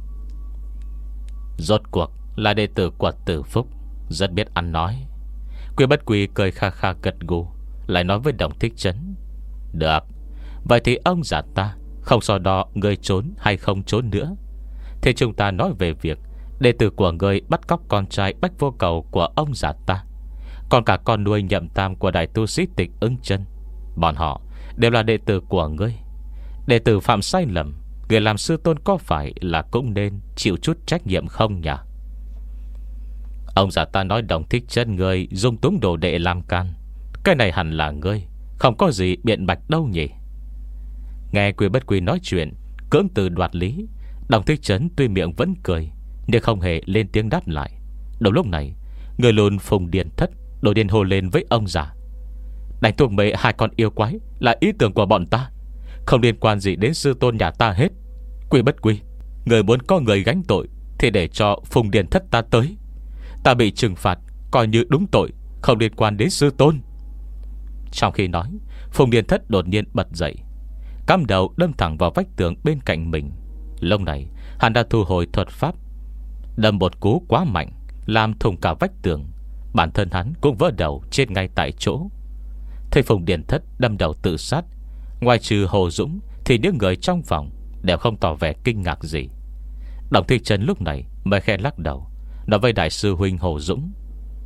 Rốt cuộc là đệ tử của Tử Phúc, rất biết ăn nói. Quy Bất Quy cười kha kha gật gù, lại nói với Đồng Thích Trấn: được, vậy thì ông già ta không so đo người trốn hay không trốn nữa. Thế chúng ta nói về việc đệ tử của người bắt cóc con trai Bách Vô Cầu của ông già ta, còn cả con nuôi Nhậm Tam của đại tu sĩ Tịch Ưng Chân. Bọn họ đều là đệ tử của ngươi. Đệ tử phạm sai lầm, người làm sư tôn có phải là cũng nên chịu chút trách nhiệm không nhỉ? Ông già ta nói Đồng Thích Trấn ngươi dung túng đồ đệ làm can, cái này hẳn là ngươi không có gì biện bạch đâu nhỉ? Nghe Quy Bất Quy nói chuyện cưỡng từ đoạt lý, Đồng Thích Trấn tuy miệng vẫn cười, nhưng không hề lên tiếng đáp lại. Đầu lúc này, người lùn Phùng Điền Thất đột nhiên hô lên với ông già: đánh thuốc mê hai con yêu quái là ý tưởng của bọn ta, không liên quan gì đến sư tôn nhà ta hết. Quy Bất Quy, người muốn có người gánh tội thì để cho Phùng Điền Thất ta tới, ta bị trừng phạt coi như đúng tội, không liên quan đến sư tôn. Trong khi nói, Phùng Điền Thất đột nhiên bật dậy, cắm đầu đâm thẳng vào vách tường bên cạnh mình. Lúc này hắn đã thu hồi thuật pháp, đâm một cú quá mạnh, làm thủng cả vách tường. Bản thân hắn cũng vỡ đầu chết ngay tại chỗ. Thấy Phùng Điền Thất đâm đầu tự sát, ngoài trừ Hồ Dũng thì những người trong phòng đều không tỏ vẻ kinh ngạc gì. Đồng Thích Trấn lúc này mới khẽ lắc đầu, nói với đại sư huynh Hồ Dũng: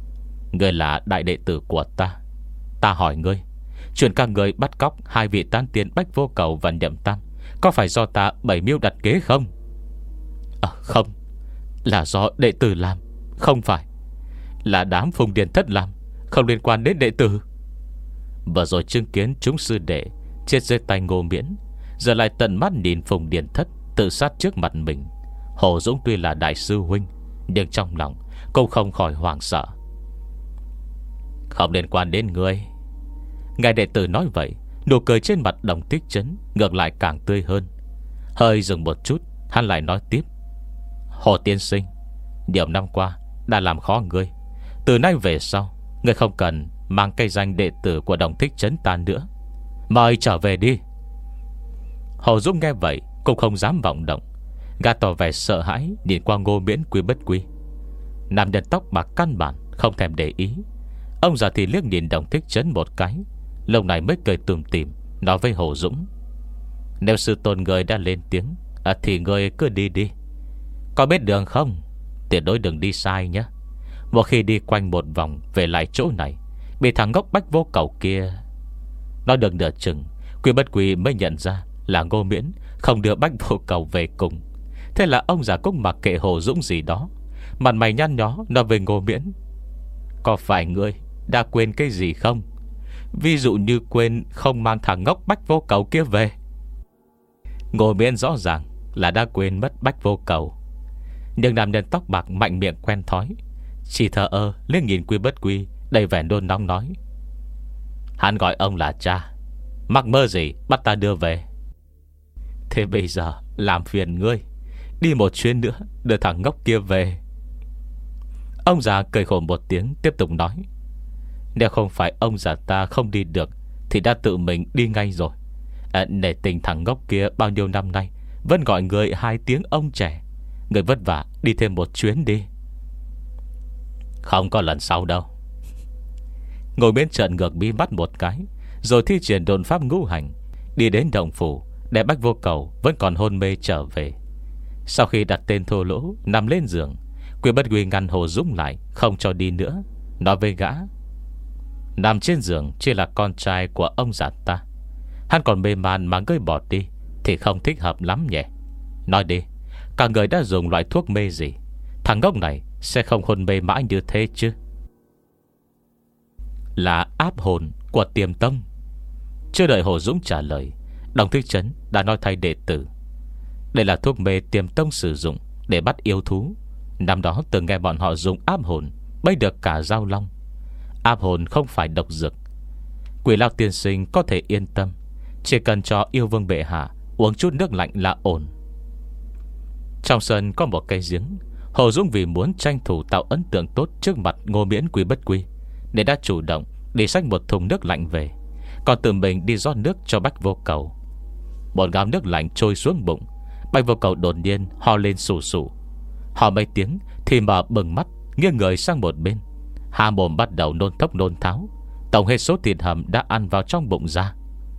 Ngươi là đại đệ tử của ta. Ta hỏi ngươi, chuyện các ngươi bắt cóc hai vị tán tiên Bách Vô Cầu và Nhậm Tam có phải do ta bảy mưu đặt kế không? À, không. Là do đệ tử làm. Không phải. Là đám Phùng Điền Thất làm, không liên quan đến đệ tử. Vừa rồi chứng kiến chúng sư đệ chết dưới tay Ngô Miễn, giờ lại tận mắt nhìn Phùng Điền Thất tự sát trước mặt mình. Hồ Dũng tuy là đại sư huynh, nhưng trong lòng cũng không khỏi hoảng sợ. Không liên quan đến ngươi. Ngài đệ tử nói vậy, nụ cười trên mặt Đồng Thích Trấn ngược lại càng tươi hơn. Hơi dừng một chút, hắn lại nói tiếp: Hồ tiên sinh, nhiều năm qua đã làm khó ngươi. Từ nay về sau, ngươi không cần mang cây danh đệ tử của Đồng Thích Trấn ta nữa. Mời trở về đi. Hồ Dũng nghe vậy cũng không dám vọng động. Gã tỏ vẻ sợ hãi nhìn qua Ngô Miễn Quy Bất Quy. Nam nhân tóc bạc căn bản không thèm để ý. Ông già thì liếc nhìn Đồng Thích Trấn một cái, lúc này mới cười tủm tỉm nói với Hồ Dũng: Nếu sư tôn người đã lên tiếng, à, thì người cứ đi đi. Có biết đường không? Tuyệt đối đừng đi sai nhé. Một khi đi quanh một vòng về lại chỗ này, bị thằng ngốc Bách Vô Cầu kia. Nói được nửa chừng, Quy Bất Quy mới nhận ra là Ngô Miễn không đưa Bách Vô Cầu về cùng. Thế là ông già cũng mặc kệ Hồ Dũng gì đó, mặt mày nhăn nhó nói với Ngô Miễn: Có phải ngươi đã quên cái gì không? Ví dụ như quên không mang thằng ngốc Bách Vô Cầu kia về. Ngô Miễn rõ ràng là đã quên mất Bách Vô Cầu, nhưng nam nhân tóc bạc mạnh miệng quen thói, chỉ thờ ơ liếc nhìn Quy Bất Quy đầy vẻ nôn nóng nói: Hắn gọi ông là cha, mắc mơ gì bắt ta đưa về. Thế bây giờ làm phiền ngươi đi một chuyến nữa đưa thằng ngốc kia về. Ông già cười khổ một tiếng, tiếp tục nói: Nếu không phải ông già ta không đi được thì đã tự mình đi ngay rồi. à, Nể tình thằng ngốc kia bao nhiêu năm nay vẫn gọi người hai tiếng ông trẻ. Người vất vả đi thêm một chuyến đi. Không có lần sau đâu. Ngồi bên trận ngược bí mắt một cái, rồi thi triển đồn pháp ngũ hành, đi đến động phủ để Bách Vô Cầu vẫn còn hôn mê trở về. Sau khi đặt tên thô lỗ nằm lên giường, Quy Bất Quy ngăn Hồ Dũng lại, không cho đi nữa, nói với gã: Nằm trên giường chỉ là con trai của ông già ta, hắn còn mê man mà ngươi bỏ đi thì không thích hợp lắm nhỉ. Nói đi, cả người đã dùng loại thuốc mê gì? Thằng ngốc này sẽ không hôn mê mãi như thế chứ? Là áp hồn của Tiềm Tông. Chưa đợi Hồ Dũng trả lời, Đồng Thích Trấn đã nói thay đệ tử: Đây là thuốc mê Tiềm Tông sử dụng để bắt yêu thú. Năm đó từng nghe bọn họ dùng áp hồn bấy được cả Giao Long. Áp hồn không phải độc dược. Quỷ Lao tiên sinh có thể yên tâm, chỉ cần cho yêu vương bệ hạ uống chút nước lạnh là ổn. Trong sân có một cây giếng. Hồ Dũng vì muốn tranh thủ tạo ấn tượng tốt trước mặt Ngô Miễn Quy Bất Quy, nên đã chủ động đi xách một thùng nước lạnh về, còn tự mình đi rót nước cho Bách Vô Cầu. Một gáo nước lạnh trôi xuống bụng, Bách Vô Cầu đột nhiên ho lên sù sù. Ho mấy tiếng thì mở bừng mắt, nghiêng người sang một bên, há mồm bắt đầu nôn thốc nôn tháo, tổng hết số thịt hầm đã ăn vào trong bụng ra.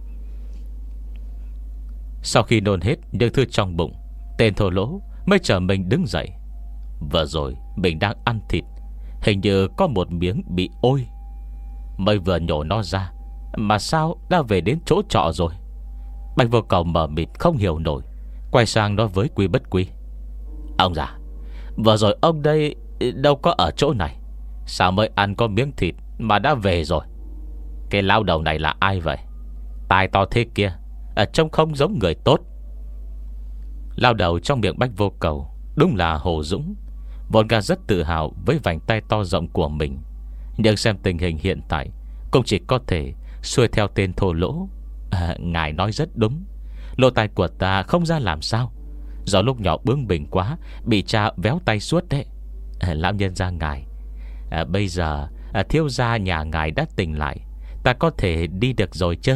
Sau khi nôn hết những thứ trong bụng, tên thô lỗ mới chờ mình đứng dậy. Vừa rồi mình đang ăn thịt, hình như có một miếng bị ôi, mới vừa nhổ nó ra mà sao đã về đến chỗ trọ rồi. Bạch Vô Cầu mở mịt không hiểu nổi, quay sang nói với Quy Bất Quy: Ông già, vừa rồi ông đây đâu có ở chỗ này, sao mới ăn có miếng thịt mà đã về rồi? Cái lão đầu này là ai vậy? Tai to thế kia, à, trông không giống người tốt. Lao đầu trong miệng Bách Vô Cầu đúng là Hồ Dũng, vốn gã rất tự hào với vành tay to rộng của mình, nhưng xem tình hình hiện tại cũng chỉ có thể xuôi theo tên thô lỗ. à, Ngài nói rất đúng, lỗ tai của ta không ra làm sao, do lúc nhỏ bướng bỉnh quá, bị cha véo tay suốt đấy. à, Lão nhân gia ngài, à, bây giờ à, thiếu gia nhà ngài đã tỉnh lại, ta có thể đi được rồi chứ?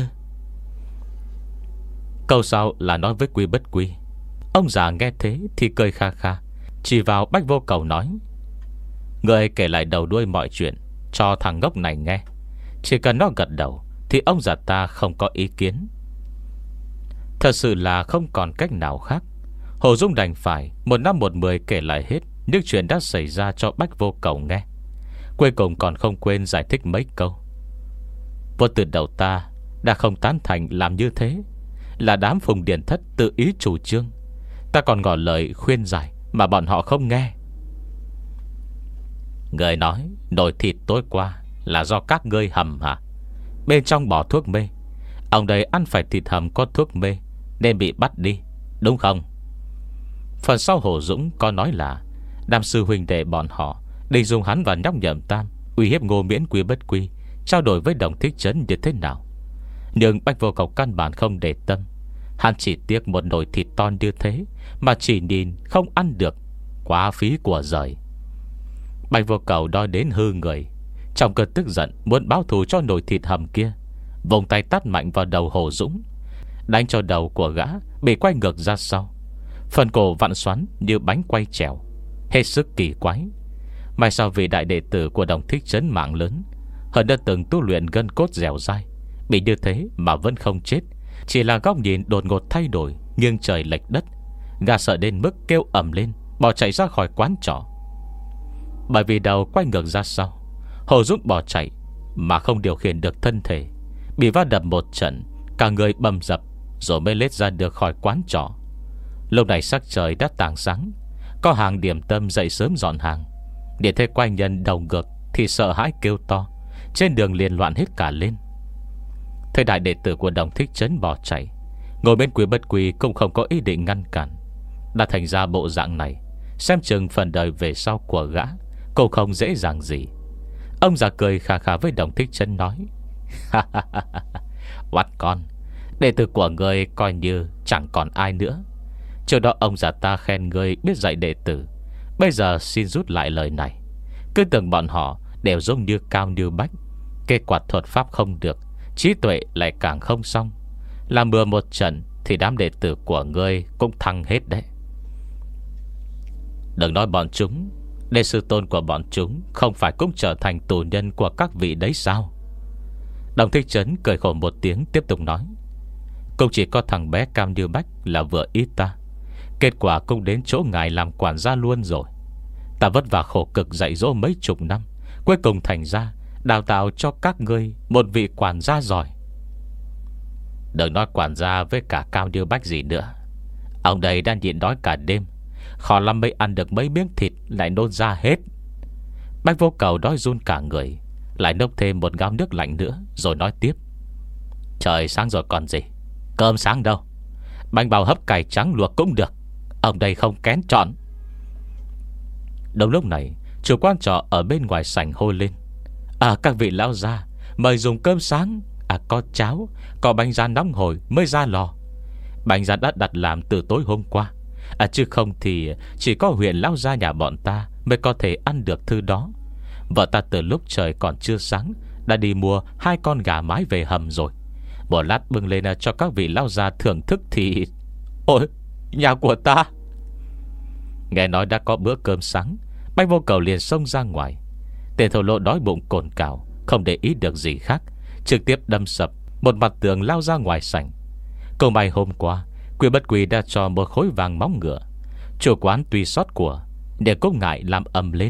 Câu sau là nói với Quy Bất Quy. Ông già nghe thế thì cười kha kha, chỉ vào Bách Vô Cầu nói: Người kể lại đầu đuôi mọi chuyện cho thằng ngốc này nghe, chỉ cần nó gật đầu thì ông già ta không có ý kiến. Thật sự là không còn cách nào khác, Hồ Dung đành phải một năm một mười kể lại hết những chuyện đã xảy ra cho Bách Vô Cầu nghe. Cuối cùng còn không quên giải thích mấy câu. Vô từ đầu ta đã không tán thành làm như thế, là đám Phùng Điền Thất tự ý chủ trương. Ta còn ngỏ lời khuyên giải mà bọn họ không nghe. Người nói nồi thịt tối qua là do các ngươi hầm hả? Bên trong bỏ thuốc mê. Ông đây ăn phải thịt hầm có thuốc mê nên bị bắt đi, đúng không? Phần sau Hồ Dũng có nói là đám sư huynh đệ bọn họ định dùng hắn và nhóc Nhậm Tam uy hiếp Ngô Miễn Quy Bất Quy, trao đổi với Đồng Thích Trấn như thế nào. Nhưng Bạch Vô Cầu căn bản không để tâm. Hắn chỉ tiếc một nồi thịt to như thế mà chỉ nhìn không ăn được, quá phí của giời. Bạch Vô Cầu đói đến hư người, trong cơn tức giận muốn báo thù cho nồi thịt hầm kia, vùng tay tát mạnh vào đầu Hồ Dũng, đánh cho đầu của gã bị quay ngược ra sau, phần cổ vặn xoắn như bánh quay trèo, hết sức kỳ quái. May sao vị đại đệ tử của Đồng Thích Trấn mạng lớn, hơn đã từng tu luyện gân cốt dẻo dai, bị như thế mà vẫn không chết, chỉ là góc nhìn đột ngột thay đổi, nghiêng trời lệch đất. Gã sợ đến mức kêu ầm lên, bỏ chạy ra khỏi quán trọ. Bởi vì đầu quay ngược ra sau, Hồ Dũng bỏ chạy mà không điều khiển được thân thể, bị va đập một trận, cả người bầm dập, rồi mới lết ra được khỏi quán trọ. Lúc này sắc trời đã tảng sáng, có hàng điểm tâm dậy sớm dọn hàng. Để thấy quay nhân đầu ngược thì sợ hãi kêu to, trên đường liền loạn hết cả lên. Thấy đại đệ tử của Đồng Thích Trấn bỏ chạy, ngồi bên Quý Bất Quy cũng không có ý định ngăn cản. Đã thành ra bộ dạng này, xem chừng phần đời về sau của gã cũng không dễ dàng gì. Ông già cười khà khà với Đồng Thích Trấn nói: Oát con, đệ tử của ngươi coi như chẳng còn ai nữa. Trước đó ông già ta khen ngươi biết dạy đệ tử, bây giờ xin rút lại lời này. Cứ tưởng bọn họ đều giống như Cao Như Bách, kết quả thuật pháp không được, trí tuệ lại càng không xong. Làm bừa một trận thì đám đệ tử của ngươi cũng thăng hết đấy. Đừng nói bọn chúng, đệ sư tôn của bọn chúng không phải cũng trở thành tù nhân của các vị đấy sao? Đồng Thích Trấn cười khổ một tiếng, tiếp tục nói: Cũng chỉ có thằng bé Cao Như Bách là vừa ý ta, kết quả cũng đến chỗ ngài làm quản gia luôn rồi. Ta vất vả khổ cực dạy dỗ mấy chục năm, cuối cùng thành ra đào tạo cho các ngươi một vị quản gia giỏi. Đừng nói quản gia với cả Cao Như Bách gì nữa. Ông đây đang nhịn đói cả đêm, khó lắm mới ăn được mấy miếng thịt lại nôn ra hết. Bạch Vô Cầu đói run cả người, lại nốc thêm một gáo nước lạnh nữa, rồi nói tiếp: Trời sáng rồi còn gì, cơm sáng đâu? Bánh bao hấp cải trắng luộc cũng được, ông đây không kén chọn. Đúng lúc này, chủ quán trọ ở bên ngoài sảnh hô lên: À các vị lão gia, mời dùng cơm sáng. À có cháo, có bánh rán nóng hổi mới ra lò. Bánh rán đã đặt làm từ tối hôm qua, À chứ không thì chỉ có huyện lão gia nhà bọn ta mới có thể ăn được thứ đó. Vợ ta từ lúc trời còn chưa sáng đã đi mua hai con gà mái về hầm rồi. Một lát bưng lên cho các vị lão gia thưởng thức thì... Ôi, nhà của ta! Nghe nói đã có bữa cơm sáng, Bạch Vô Cầu liền xông ra ngoài. Tên thổ lộ đói bụng cồn cào, không để ý được gì khác, trực tiếp đâm sập một mặt tường lao ra ngoài sảnh. Câu may hôm qua Quý Bất Quy đã cho một khối vàng móng ngựa. Chủ quán tuy sót của, để cũng ngại làm ầm lên.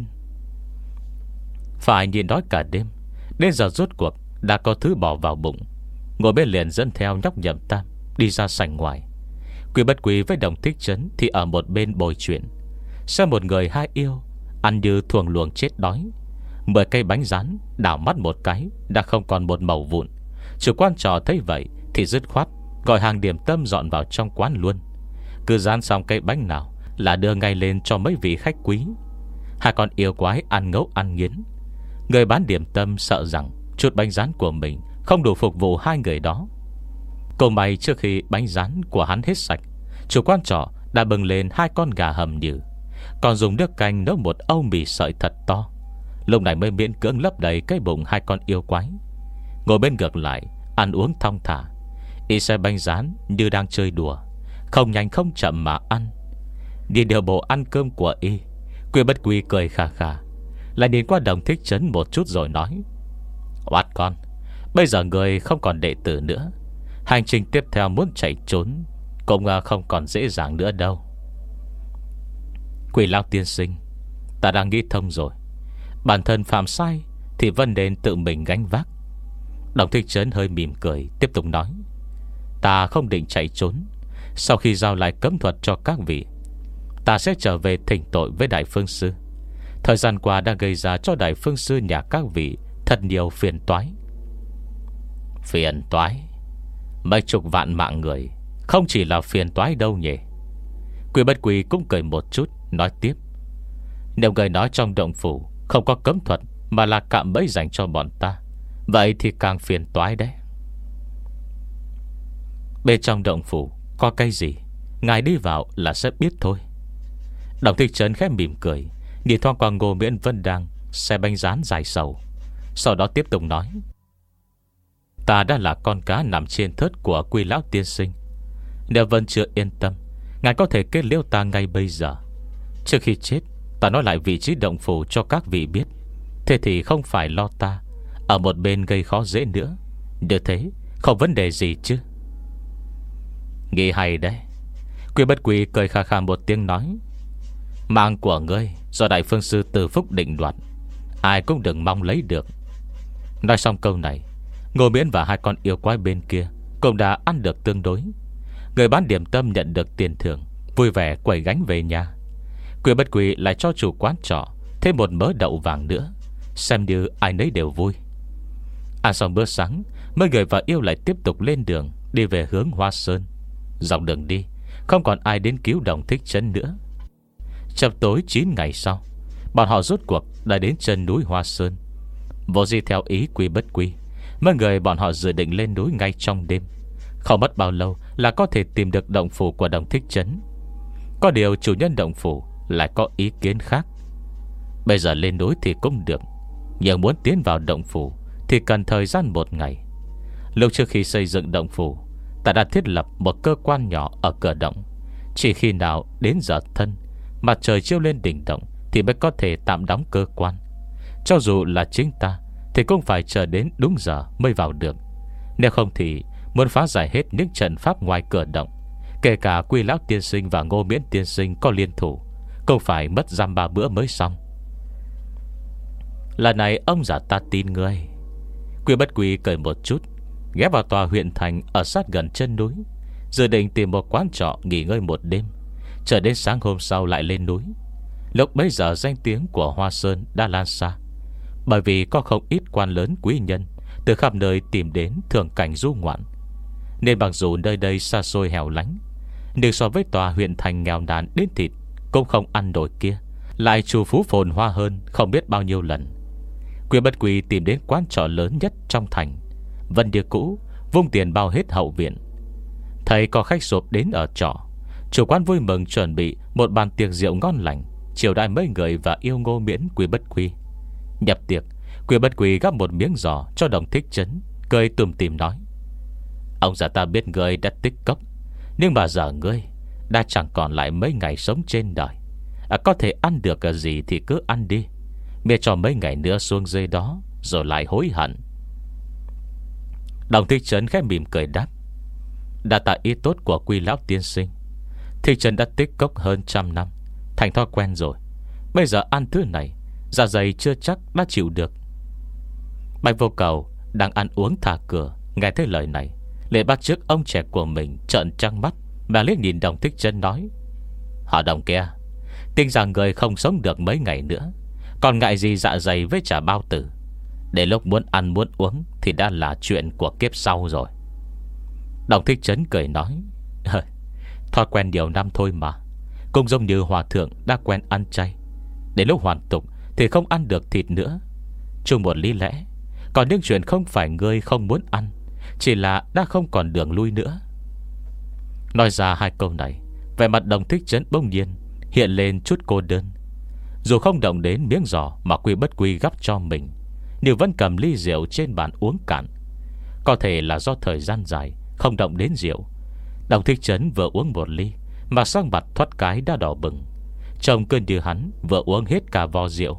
Phải nhìn đói cả đêm, đến giờ rốt cuộc đã có thứ bỏ vào bụng. Ngồi bên liền dẫn theo nhóc Nhậm Tam đi ra sảnh ngoài. Quý Bất Quy với Đồng Thích Trấn thì ở một bên bồi chuyện. Xem một người hai yêu ăn như thuồng luồng chết đói. Mười cây bánh rán đảo mắt một cái đã không còn một mẩu vụn. Chủ quan trò thấy vậy thì dứt khoát gọi hàng điểm tâm dọn vào trong quán luôn. Cứ rán xong cây bánh nào là đưa ngay lên cho mấy vị khách quý. Hai con yêu quái ăn ngấu ăn nghiến. Người bán điểm tâm sợ rằng chút bánh rán của mình không đủ phục vụ hai người đó. Cô may trước khi bánh rán của hắn hết sạch, chủ quan trọ đã bưng lên hai con gà hầm nhừ, còn dùng nước canh nấu một âu mì sợi thật to. Lúc này mới miễn cưỡng lấp đầy cái bụng hai con yêu quái. Ngồi bên ngược lại ăn uống thong thả, y xe bánh rán như đang chơi đùa, không nhanh không chậm mà ăn. Nhìn điều bộ ăn cơm của y, Quý Bất Quy cười khà khà, lại nhìn qua Đồng Thích Trấn một chút rồi nói: Oát con, bây giờ người không còn đệ tử nữa, hành trình tiếp theo muốn chạy trốn cũng không còn dễ dàng nữa đâu. Quỷ lão tiên sinh, ta đang nghĩ thông rồi. Bản thân phạm sai thì vẫn nên tự mình gánh vác. Đồng Thích Trấn hơi mỉm cười, tiếp tục nói: Ta không định chạy trốn. Sau khi giao lại cấm thuật cho các vị, ta sẽ trở về thỉnh tội với Đại Phương Sư. Thời gian qua đã gây ra cho Đại Phương Sư nhà các vị thật nhiều phiền toái. Phiền toái? Mấy chục vạn mạng người không chỉ là phiền toái đâu nhỉ? Quy Bất Quy cũng cười một chút, nói tiếp: Nếu người nói trong động phủ không có cấm thuật, mà là cạm bẫy dành cho bọn ta, vậy thì càng phiền toái đấy. Bên trong động phủ có cái gì, ngài đi vào là sẽ biết thôi. Đồng Thích Trấn khẽ mỉm cười, nhìn thoáng qua Ngô Miễn Vân đang xe bánh rán dài sầu, sau đó tiếp tục nói: Ta đã là con cá nằm trên thớt của Quy lão tiên sinh. Nếu vẫn chưa yên tâm, ngài có thể kết liễu ta ngay bây giờ. Trước khi chết, ta nói lại vị trí động phủ cho các vị biết. Thế thì không phải lo ta ở một bên gây khó dễ nữa. Như thế không vấn đề gì chứ? Nghĩ hay đấy. Quy Bất Quy cười khà khà một tiếng nói: Mạng của ngươi do Đại Phương Sư Từ Phúc định đoạt, ai cũng đừng mong lấy được. Nói xong câu này, Ngô Miễn và hai con yêu quái bên kia cũng đã ăn được tương đối. Người bán điểm tâm nhận được tiền thưởng, vui vẻ quẩy gánh về nhà. Quy Bất Quy lại cho chủ quán trọ thêm một mớ đậu vàng nữa, xem như ai nấy đều vui. Ăn xong bữa sáng, mấy người và yêu lại tiếp tục lên đường, đi về hướng Hoa Sơn. Dọc đường đi không còn ai đến cứu Đồng Thích Trấn nữa. Chập tối chín ngày sau, bọn họ rốt cuộc đã đến chân núi Hoa Sơn. Vô gì theo ý Quy Bất Quy, mấy người bọn họ dự định lên núi ngay trong đêm. Không mất bao lâu là có thể tìm được động phủ của Đồng Thích Trấn. Có điều chủ nhân động phủ lại có ý kiến khác. Bây giờ lên núi thì cũng được, nhưng muốn tiến vào động phủ thì cần thời gian một ngày. Lúc trước khi xây dựng động phủ, ta đã thiết lập một cơ quan nhỏ ở cửa động. Chỉ khi nào đến giờ thân, mặt trời chiếu lên đỉnh động, thì mới có thể tạm đóng cơ quan. Cho dù là chính ta thì cũng phải chờ đến đúng giờ mới vào được. Nếu không thì muốn phá giải hết những trận pháp ngoài cửa động, kể cả Quy lão tiên sinh và Ngô Miễn tiên sinh có liên thủ, cũng phải mất dăm ba bữa mới xong. Lần này ông già ta tin ngươi. Quy Bất Quy cười một chút, ghé vào tòa huyện thành ở sát gần chân núi, dự định tìm một quán trọ nghỉ ngơi một đêm, chờ đến sáng hôm sau lại lên núi. Lúc bấy giờ danh tiếng của Hoa Sơn đã lan xa, bởi vì có không ít quan lớn quý nhân từ khắp nơi tìm đến thưởng cảnh du ngoạn. Nên mặc dù nơi đây xa xôi hẻo lánh, nhưng so với tòa huyện thành nghèo nàn đến thịt cũng không ăn nổi kia, lại trù phú phồn hoa hơn không biết bao nhiêu lần. Quy Bất Quy tìm đến quán trọ lớn nhất trong thành, Vân Địa cũ, vung tiền bao hết hậu viện. Thấy có khách sộp đến ở trọ, chủ quán vui mừng chuẩn bị một bàn tiệc rượu ngon lành, chiều đãi mấy người và yêu Ngô Miễn Quy Bất Quy. Nhập tiệc, Quy Bất Quy gắp một miếng giò cho Đồng Thích Trấn, cười tủm tỉm nói: Ông già ta biết ngươi đã tích cốc, nhưng mà giờ ngươi đã chẳng còn lại mấy ngày sống trên đời. à, Có thể ăn được cái gì thì cứ ăn đi, miễn cho mấy ngày nữa xuống dưới đó rồi lại hối hận. Đồng Thích Trấn khẽ mỉm cười đáp: Đã tạ ý tốt của Quy lão tiên sinh. Thích Trấn đã tích cốc hơn trăm năm, thành thói quen rồi. Bây giờ ăn thứ này, dạ dày chưa chắc đã chịu được. Bạch Vô Cầu đang ăn uống thả cửa, nghe thấy lời này liền bắt chước ông trẻ của mình trợn trăng mắt, mà liếc nhìn Đồng Thích Trấn nói: Họ Đồng kia, tin rằng người không sống được mấy ngày nữa, còn ngại gì dạ dày với chả bao tử. Để lúc muốn ăn muốn uống thì đã là chuyện của kiếp sau rồi. Đồng Thích Trấn cười nói: Thói quen nhiều năm thôi mà, cũng giống như hòa thượng đã quen ăn chay. Đến lúc hoàn tục thì không ăn được thịt nữa. Chung một lý lẽ. Còn những chuyện không phải ngươi không muốn ăn, chỉ là đã không còn đường lui nữa. Nói ra hai câu này, vẻ mặt Đồng Thích Trấn bỗng nhiên hiện lên chút cô đơn. Dù không động đến miếng giò mà Quy Bất Quy gắp cho mình, nhưng vẫn cầm ly rượu trên bàn uống cạn. Có thể là do thời gian dài không động đến rượu, Đồng Thích Trấn vừa uống một ly mà sắc mặt thoát cái đã đỏ bừng, trông cơn như hắn vừa uống hết cả vò rượu.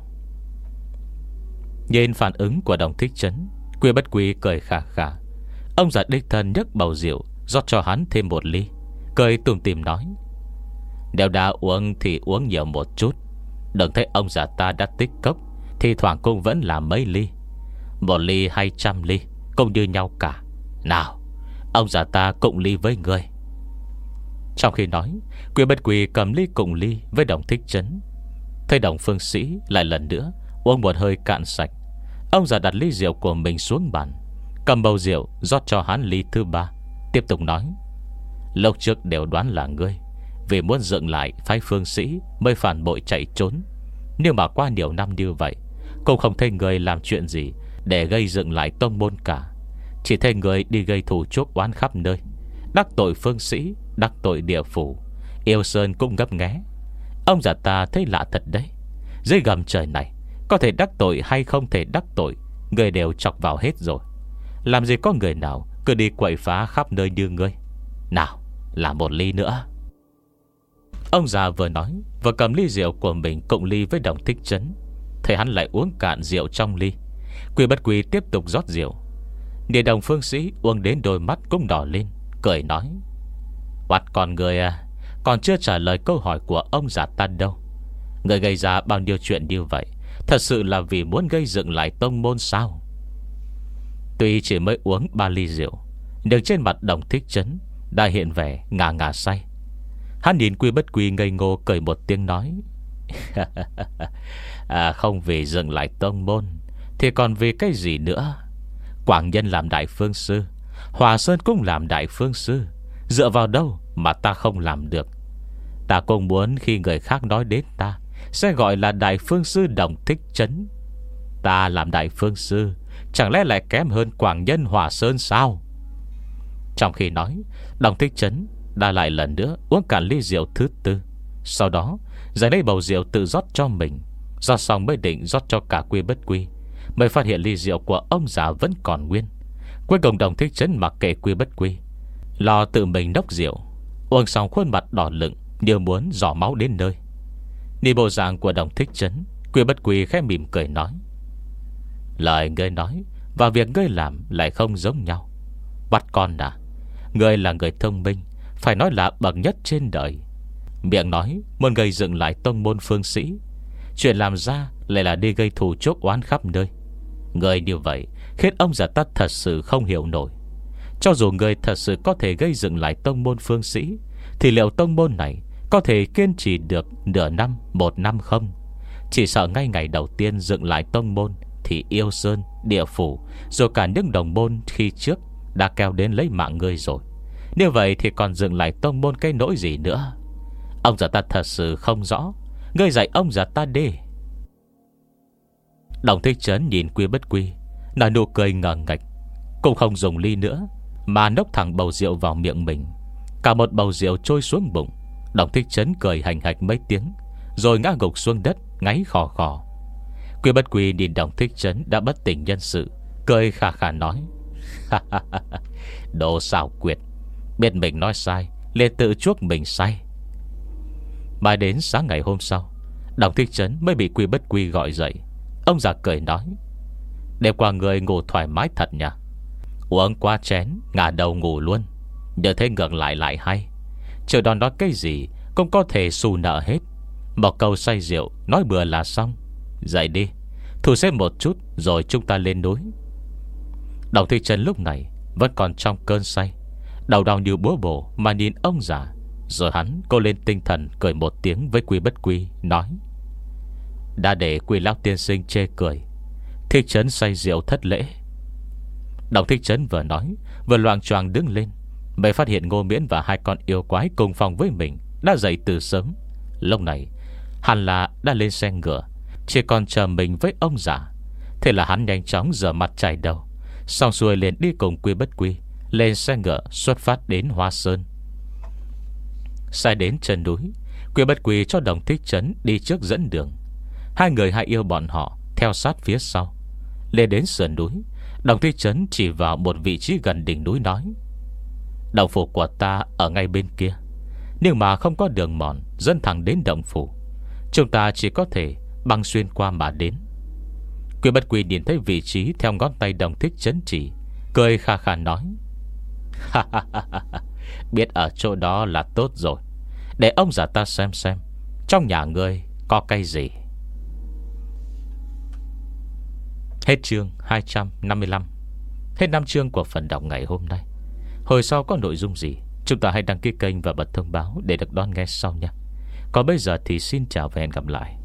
Nhìn phản ứng của Đồng Thích Trấn, Quy Bất Quy cười khà khà. Ông già đích thân nhấc bầu rượu rót cho hắn thêm một ly, cười tủm tỉm nói: Nếu đã uống thì uống nhiều một chút. Đừng thấy ông già ta đã tích cốc thì thoảng cũng vẫn là mấy ly. Một ly hay trăm ly cũng như nhau cả. Nào, ông già ta cụng ly với người. Trong khi nói, Quy Bất Quy cầm ly cụng ly với Đồng Thích Trấn. Thấy Đồng Phương Sĩ lại lần nữa uống một hơi cạn sạch. Ông già đặt ly rượu của mình xuống bàn, cầm bầu rượu rót cho hắn ly thứ ba, tiếp tục nói: Lúc trước đều đoán là ngươi, vì muốn dựng lại phái Phương Sĩ mới phản bội chạy trốn. Nhưng mà qua nhiều năm như vậy, cũng không thấy người làm chuyện gì để gây dựng lại tông môn cả. Chỉ thấy người đi gây thù chuốc oán khắp nơi, đắc tội Phương Sĩ, đắc tội địa phủ, Yêu Sơn cũng ngấp nghé. Ông già ta thấy lạ thật đấy. Dưới gầm trời này, có thể đắc tội hay không thể đắc tội, người đều chọc vào hết rồi. Làm gì có người nào cứ đi quậy phá khắp nơi như ngươi. Nào, làm một ly nữa. Ông già vừa nói vừa cầm ly rượu của mình cộng ly với Đồng Thích Trấn. Thấy hắn lại uống cạn rượu trong ly, Quy Bất Quy tiếp tục rót rượu. Địa Đồng Phương Sĩ uống đến đôi mắt cũng đỏ lên, cười nói: Bắt con người à, còn chưa trả lời câu hỏi của ông già ta đâu. Người gây ra bao nhiêu chuyện như vậy, thật sự là vì muốn gây dựng lại tông môn sao? Tuy chỉ mới uống ba ly rượu, nhưng trên mặt Đồng Thích Trấn đã hiện vẻ ngà ngà say. Hắn nhìn Quy Bất Quy ngây ngô cười một tiếng nói: à, Không vì dựng lại tông môn thì còn vì cái gì nữa? Quảng Nhân làm đại phương sư, Hòa Sơn cũng làm đại phương sư, dựa vào đâu mà ta không làm được? Ta cũng muốn khi người khác nói đến ta sẽ gọi là đại phương sư Đồng Thích Trấn. Ta làm đại phương sư, chẳng lẽ lại kém hơn Quảng Nhân Hòa Sơn sao? Trong khi nói, Đồng Thích Trấn đã lại lần nữa uống cạn ly rượu thứ tư. Sau đó giải lấy bầu rượu tự rót cho mình. Rót xong mới định rót cho cả Quy Bất Quy, mới phát hiện ly rượu của ông già vẫn còn nguyên. Cuối cùng Đồng Thích Trấn mặc kệ Quy Bất Quy, lo tự mình nốc rượu. Uống xong khuôn mặt đỏ lựng như muốn rỏ máu đến nơi. Nhìn bộ dạng của Đồng Thích Trấn, Quy Bất Quy khẽ mỉm cười nói: Lời ngươi nói và việc ngươi làm lại không giống nhau. Bắt con à, ngươi là người thông minh, phải nói là bậc nhất trên đời. Miệng nói muốn gây dựng lại tông môn Phương Sĩ, chuyện làm ra lại là đi gây thù chuốc oán khắp nơi. Ngươi như vậy khiến ông già ta thật sự không hiểu nổi. Cho dù ngươi thật sự có thể gây dựng lại tông môn Phương Sĩ, thì liệu tông môn này có thể kiên trì được nửa năm, một năm không? Chỉ sợ ngay ngày đầu tiên dựng lại tông môn thì Yêu Sơn, địa phủ, rồi cả những đồng môn khi trước đã kéo đến lấy mạng ngươi rồi. Như vậy thì còn dựng lại tông môn cái nỗi gì nữa? Ông già ta thật sự không rõ. Ngươi dạy ông già ta đi. Đồng Thích Trấn nhìn Quy Bất Quy, nở nụ cười ngờ ngạch, cũng không dùng ly nữa, mà nốc thẳng bầu rượu vào miệng mình. Cả một bầu rượu trôi xuống bụng. Đồng Thích Trấn cười hành hạch mấy tiếng, rồi ngã gục xuống đất, ngáy khò khò. Quy Bất Quy nhìn Đồng Thích Trấn đã bất tỉnh nhân sự, cười khà khà nói: Đồ xảo quyệt, biết mình nói sai liền tự chuốc mình sai. Mãi đến sáng ngày hôm sau, Đồng Thích Trấn mới bị Quy Bất Quy gọi dậy. Ông già cười nói: Đêm qua người ngủ thoải mái thật nhỉ? Uống qua chén ngả đầu ngủ luôn. Nhờ thế ngược lại lại hay. Chờ đón nói cái gì cũng có thể xù nợ hết. Một câu say rượu nói bừa là xong. Dậy đi, thu xếp một chút rồi chúng ta lên núi. Đồng Thích Trấn lúc này vẫn còn trong cơn say, đầu đau như búa bổ mà nhìn ông già. Rồi hắn cô lên tinh thần cười một tiếng với Quy Bất Quy, nói: Đã để Quy lão tiên sinh chê cười, Thích Trấn say rượu thất lễ. Đồng Thích Trấn vừa nói vừa loạng choạng đứng lên, mới phát hiện Ngô Miễn và hai con yêu quái cùng phòng với mình đã dậy từ sớm. Lúc này hẳn là đã lên xe ngựa, chỉ còn chờ mình với ông già. Thế là hắn nhanh chóng rửa mặt chải đầu, xong xuôi liền đi cùng Quy Bất Quy lên xe ngựa xuất phát đến Hoa Sơn. Sai đến chân núi, Quy Bất Quy cho Đồng Thích Trấn đi trước dẫn đường. Hai người hai yêu bọn họ theo sát phía sau. Lên đến sườn núi, Đồng Thích Trấn chỉ vào một vị trí gần đỉnh núi nói: Động phủ của ta ở ngay bên kia, nhưng mà không có đường mòn dẫn thẳng đến động phủ. Chúng ta chỉ có thể băng xuyên qua mà đến. Quy Bất Quy nhìn thấy vị trí theo ngón tay Đồng Thích Trấn chỉ, cười khà khà nói: Biết ở chỗ đó là tốt rồi. Để ông già ta xem xem trong nhà ngươi có cây gì. Hết chương hai trăm năm mươi lăm. Hết năm chương của phần đọc ngày hôm nay. Hồi sau có nội dung gì, chúng ta hãy đăng ký kênh và bật thông báo để được đón nghe sau nha. Còn bây giờ thì xin chào và hẹn gặp lại.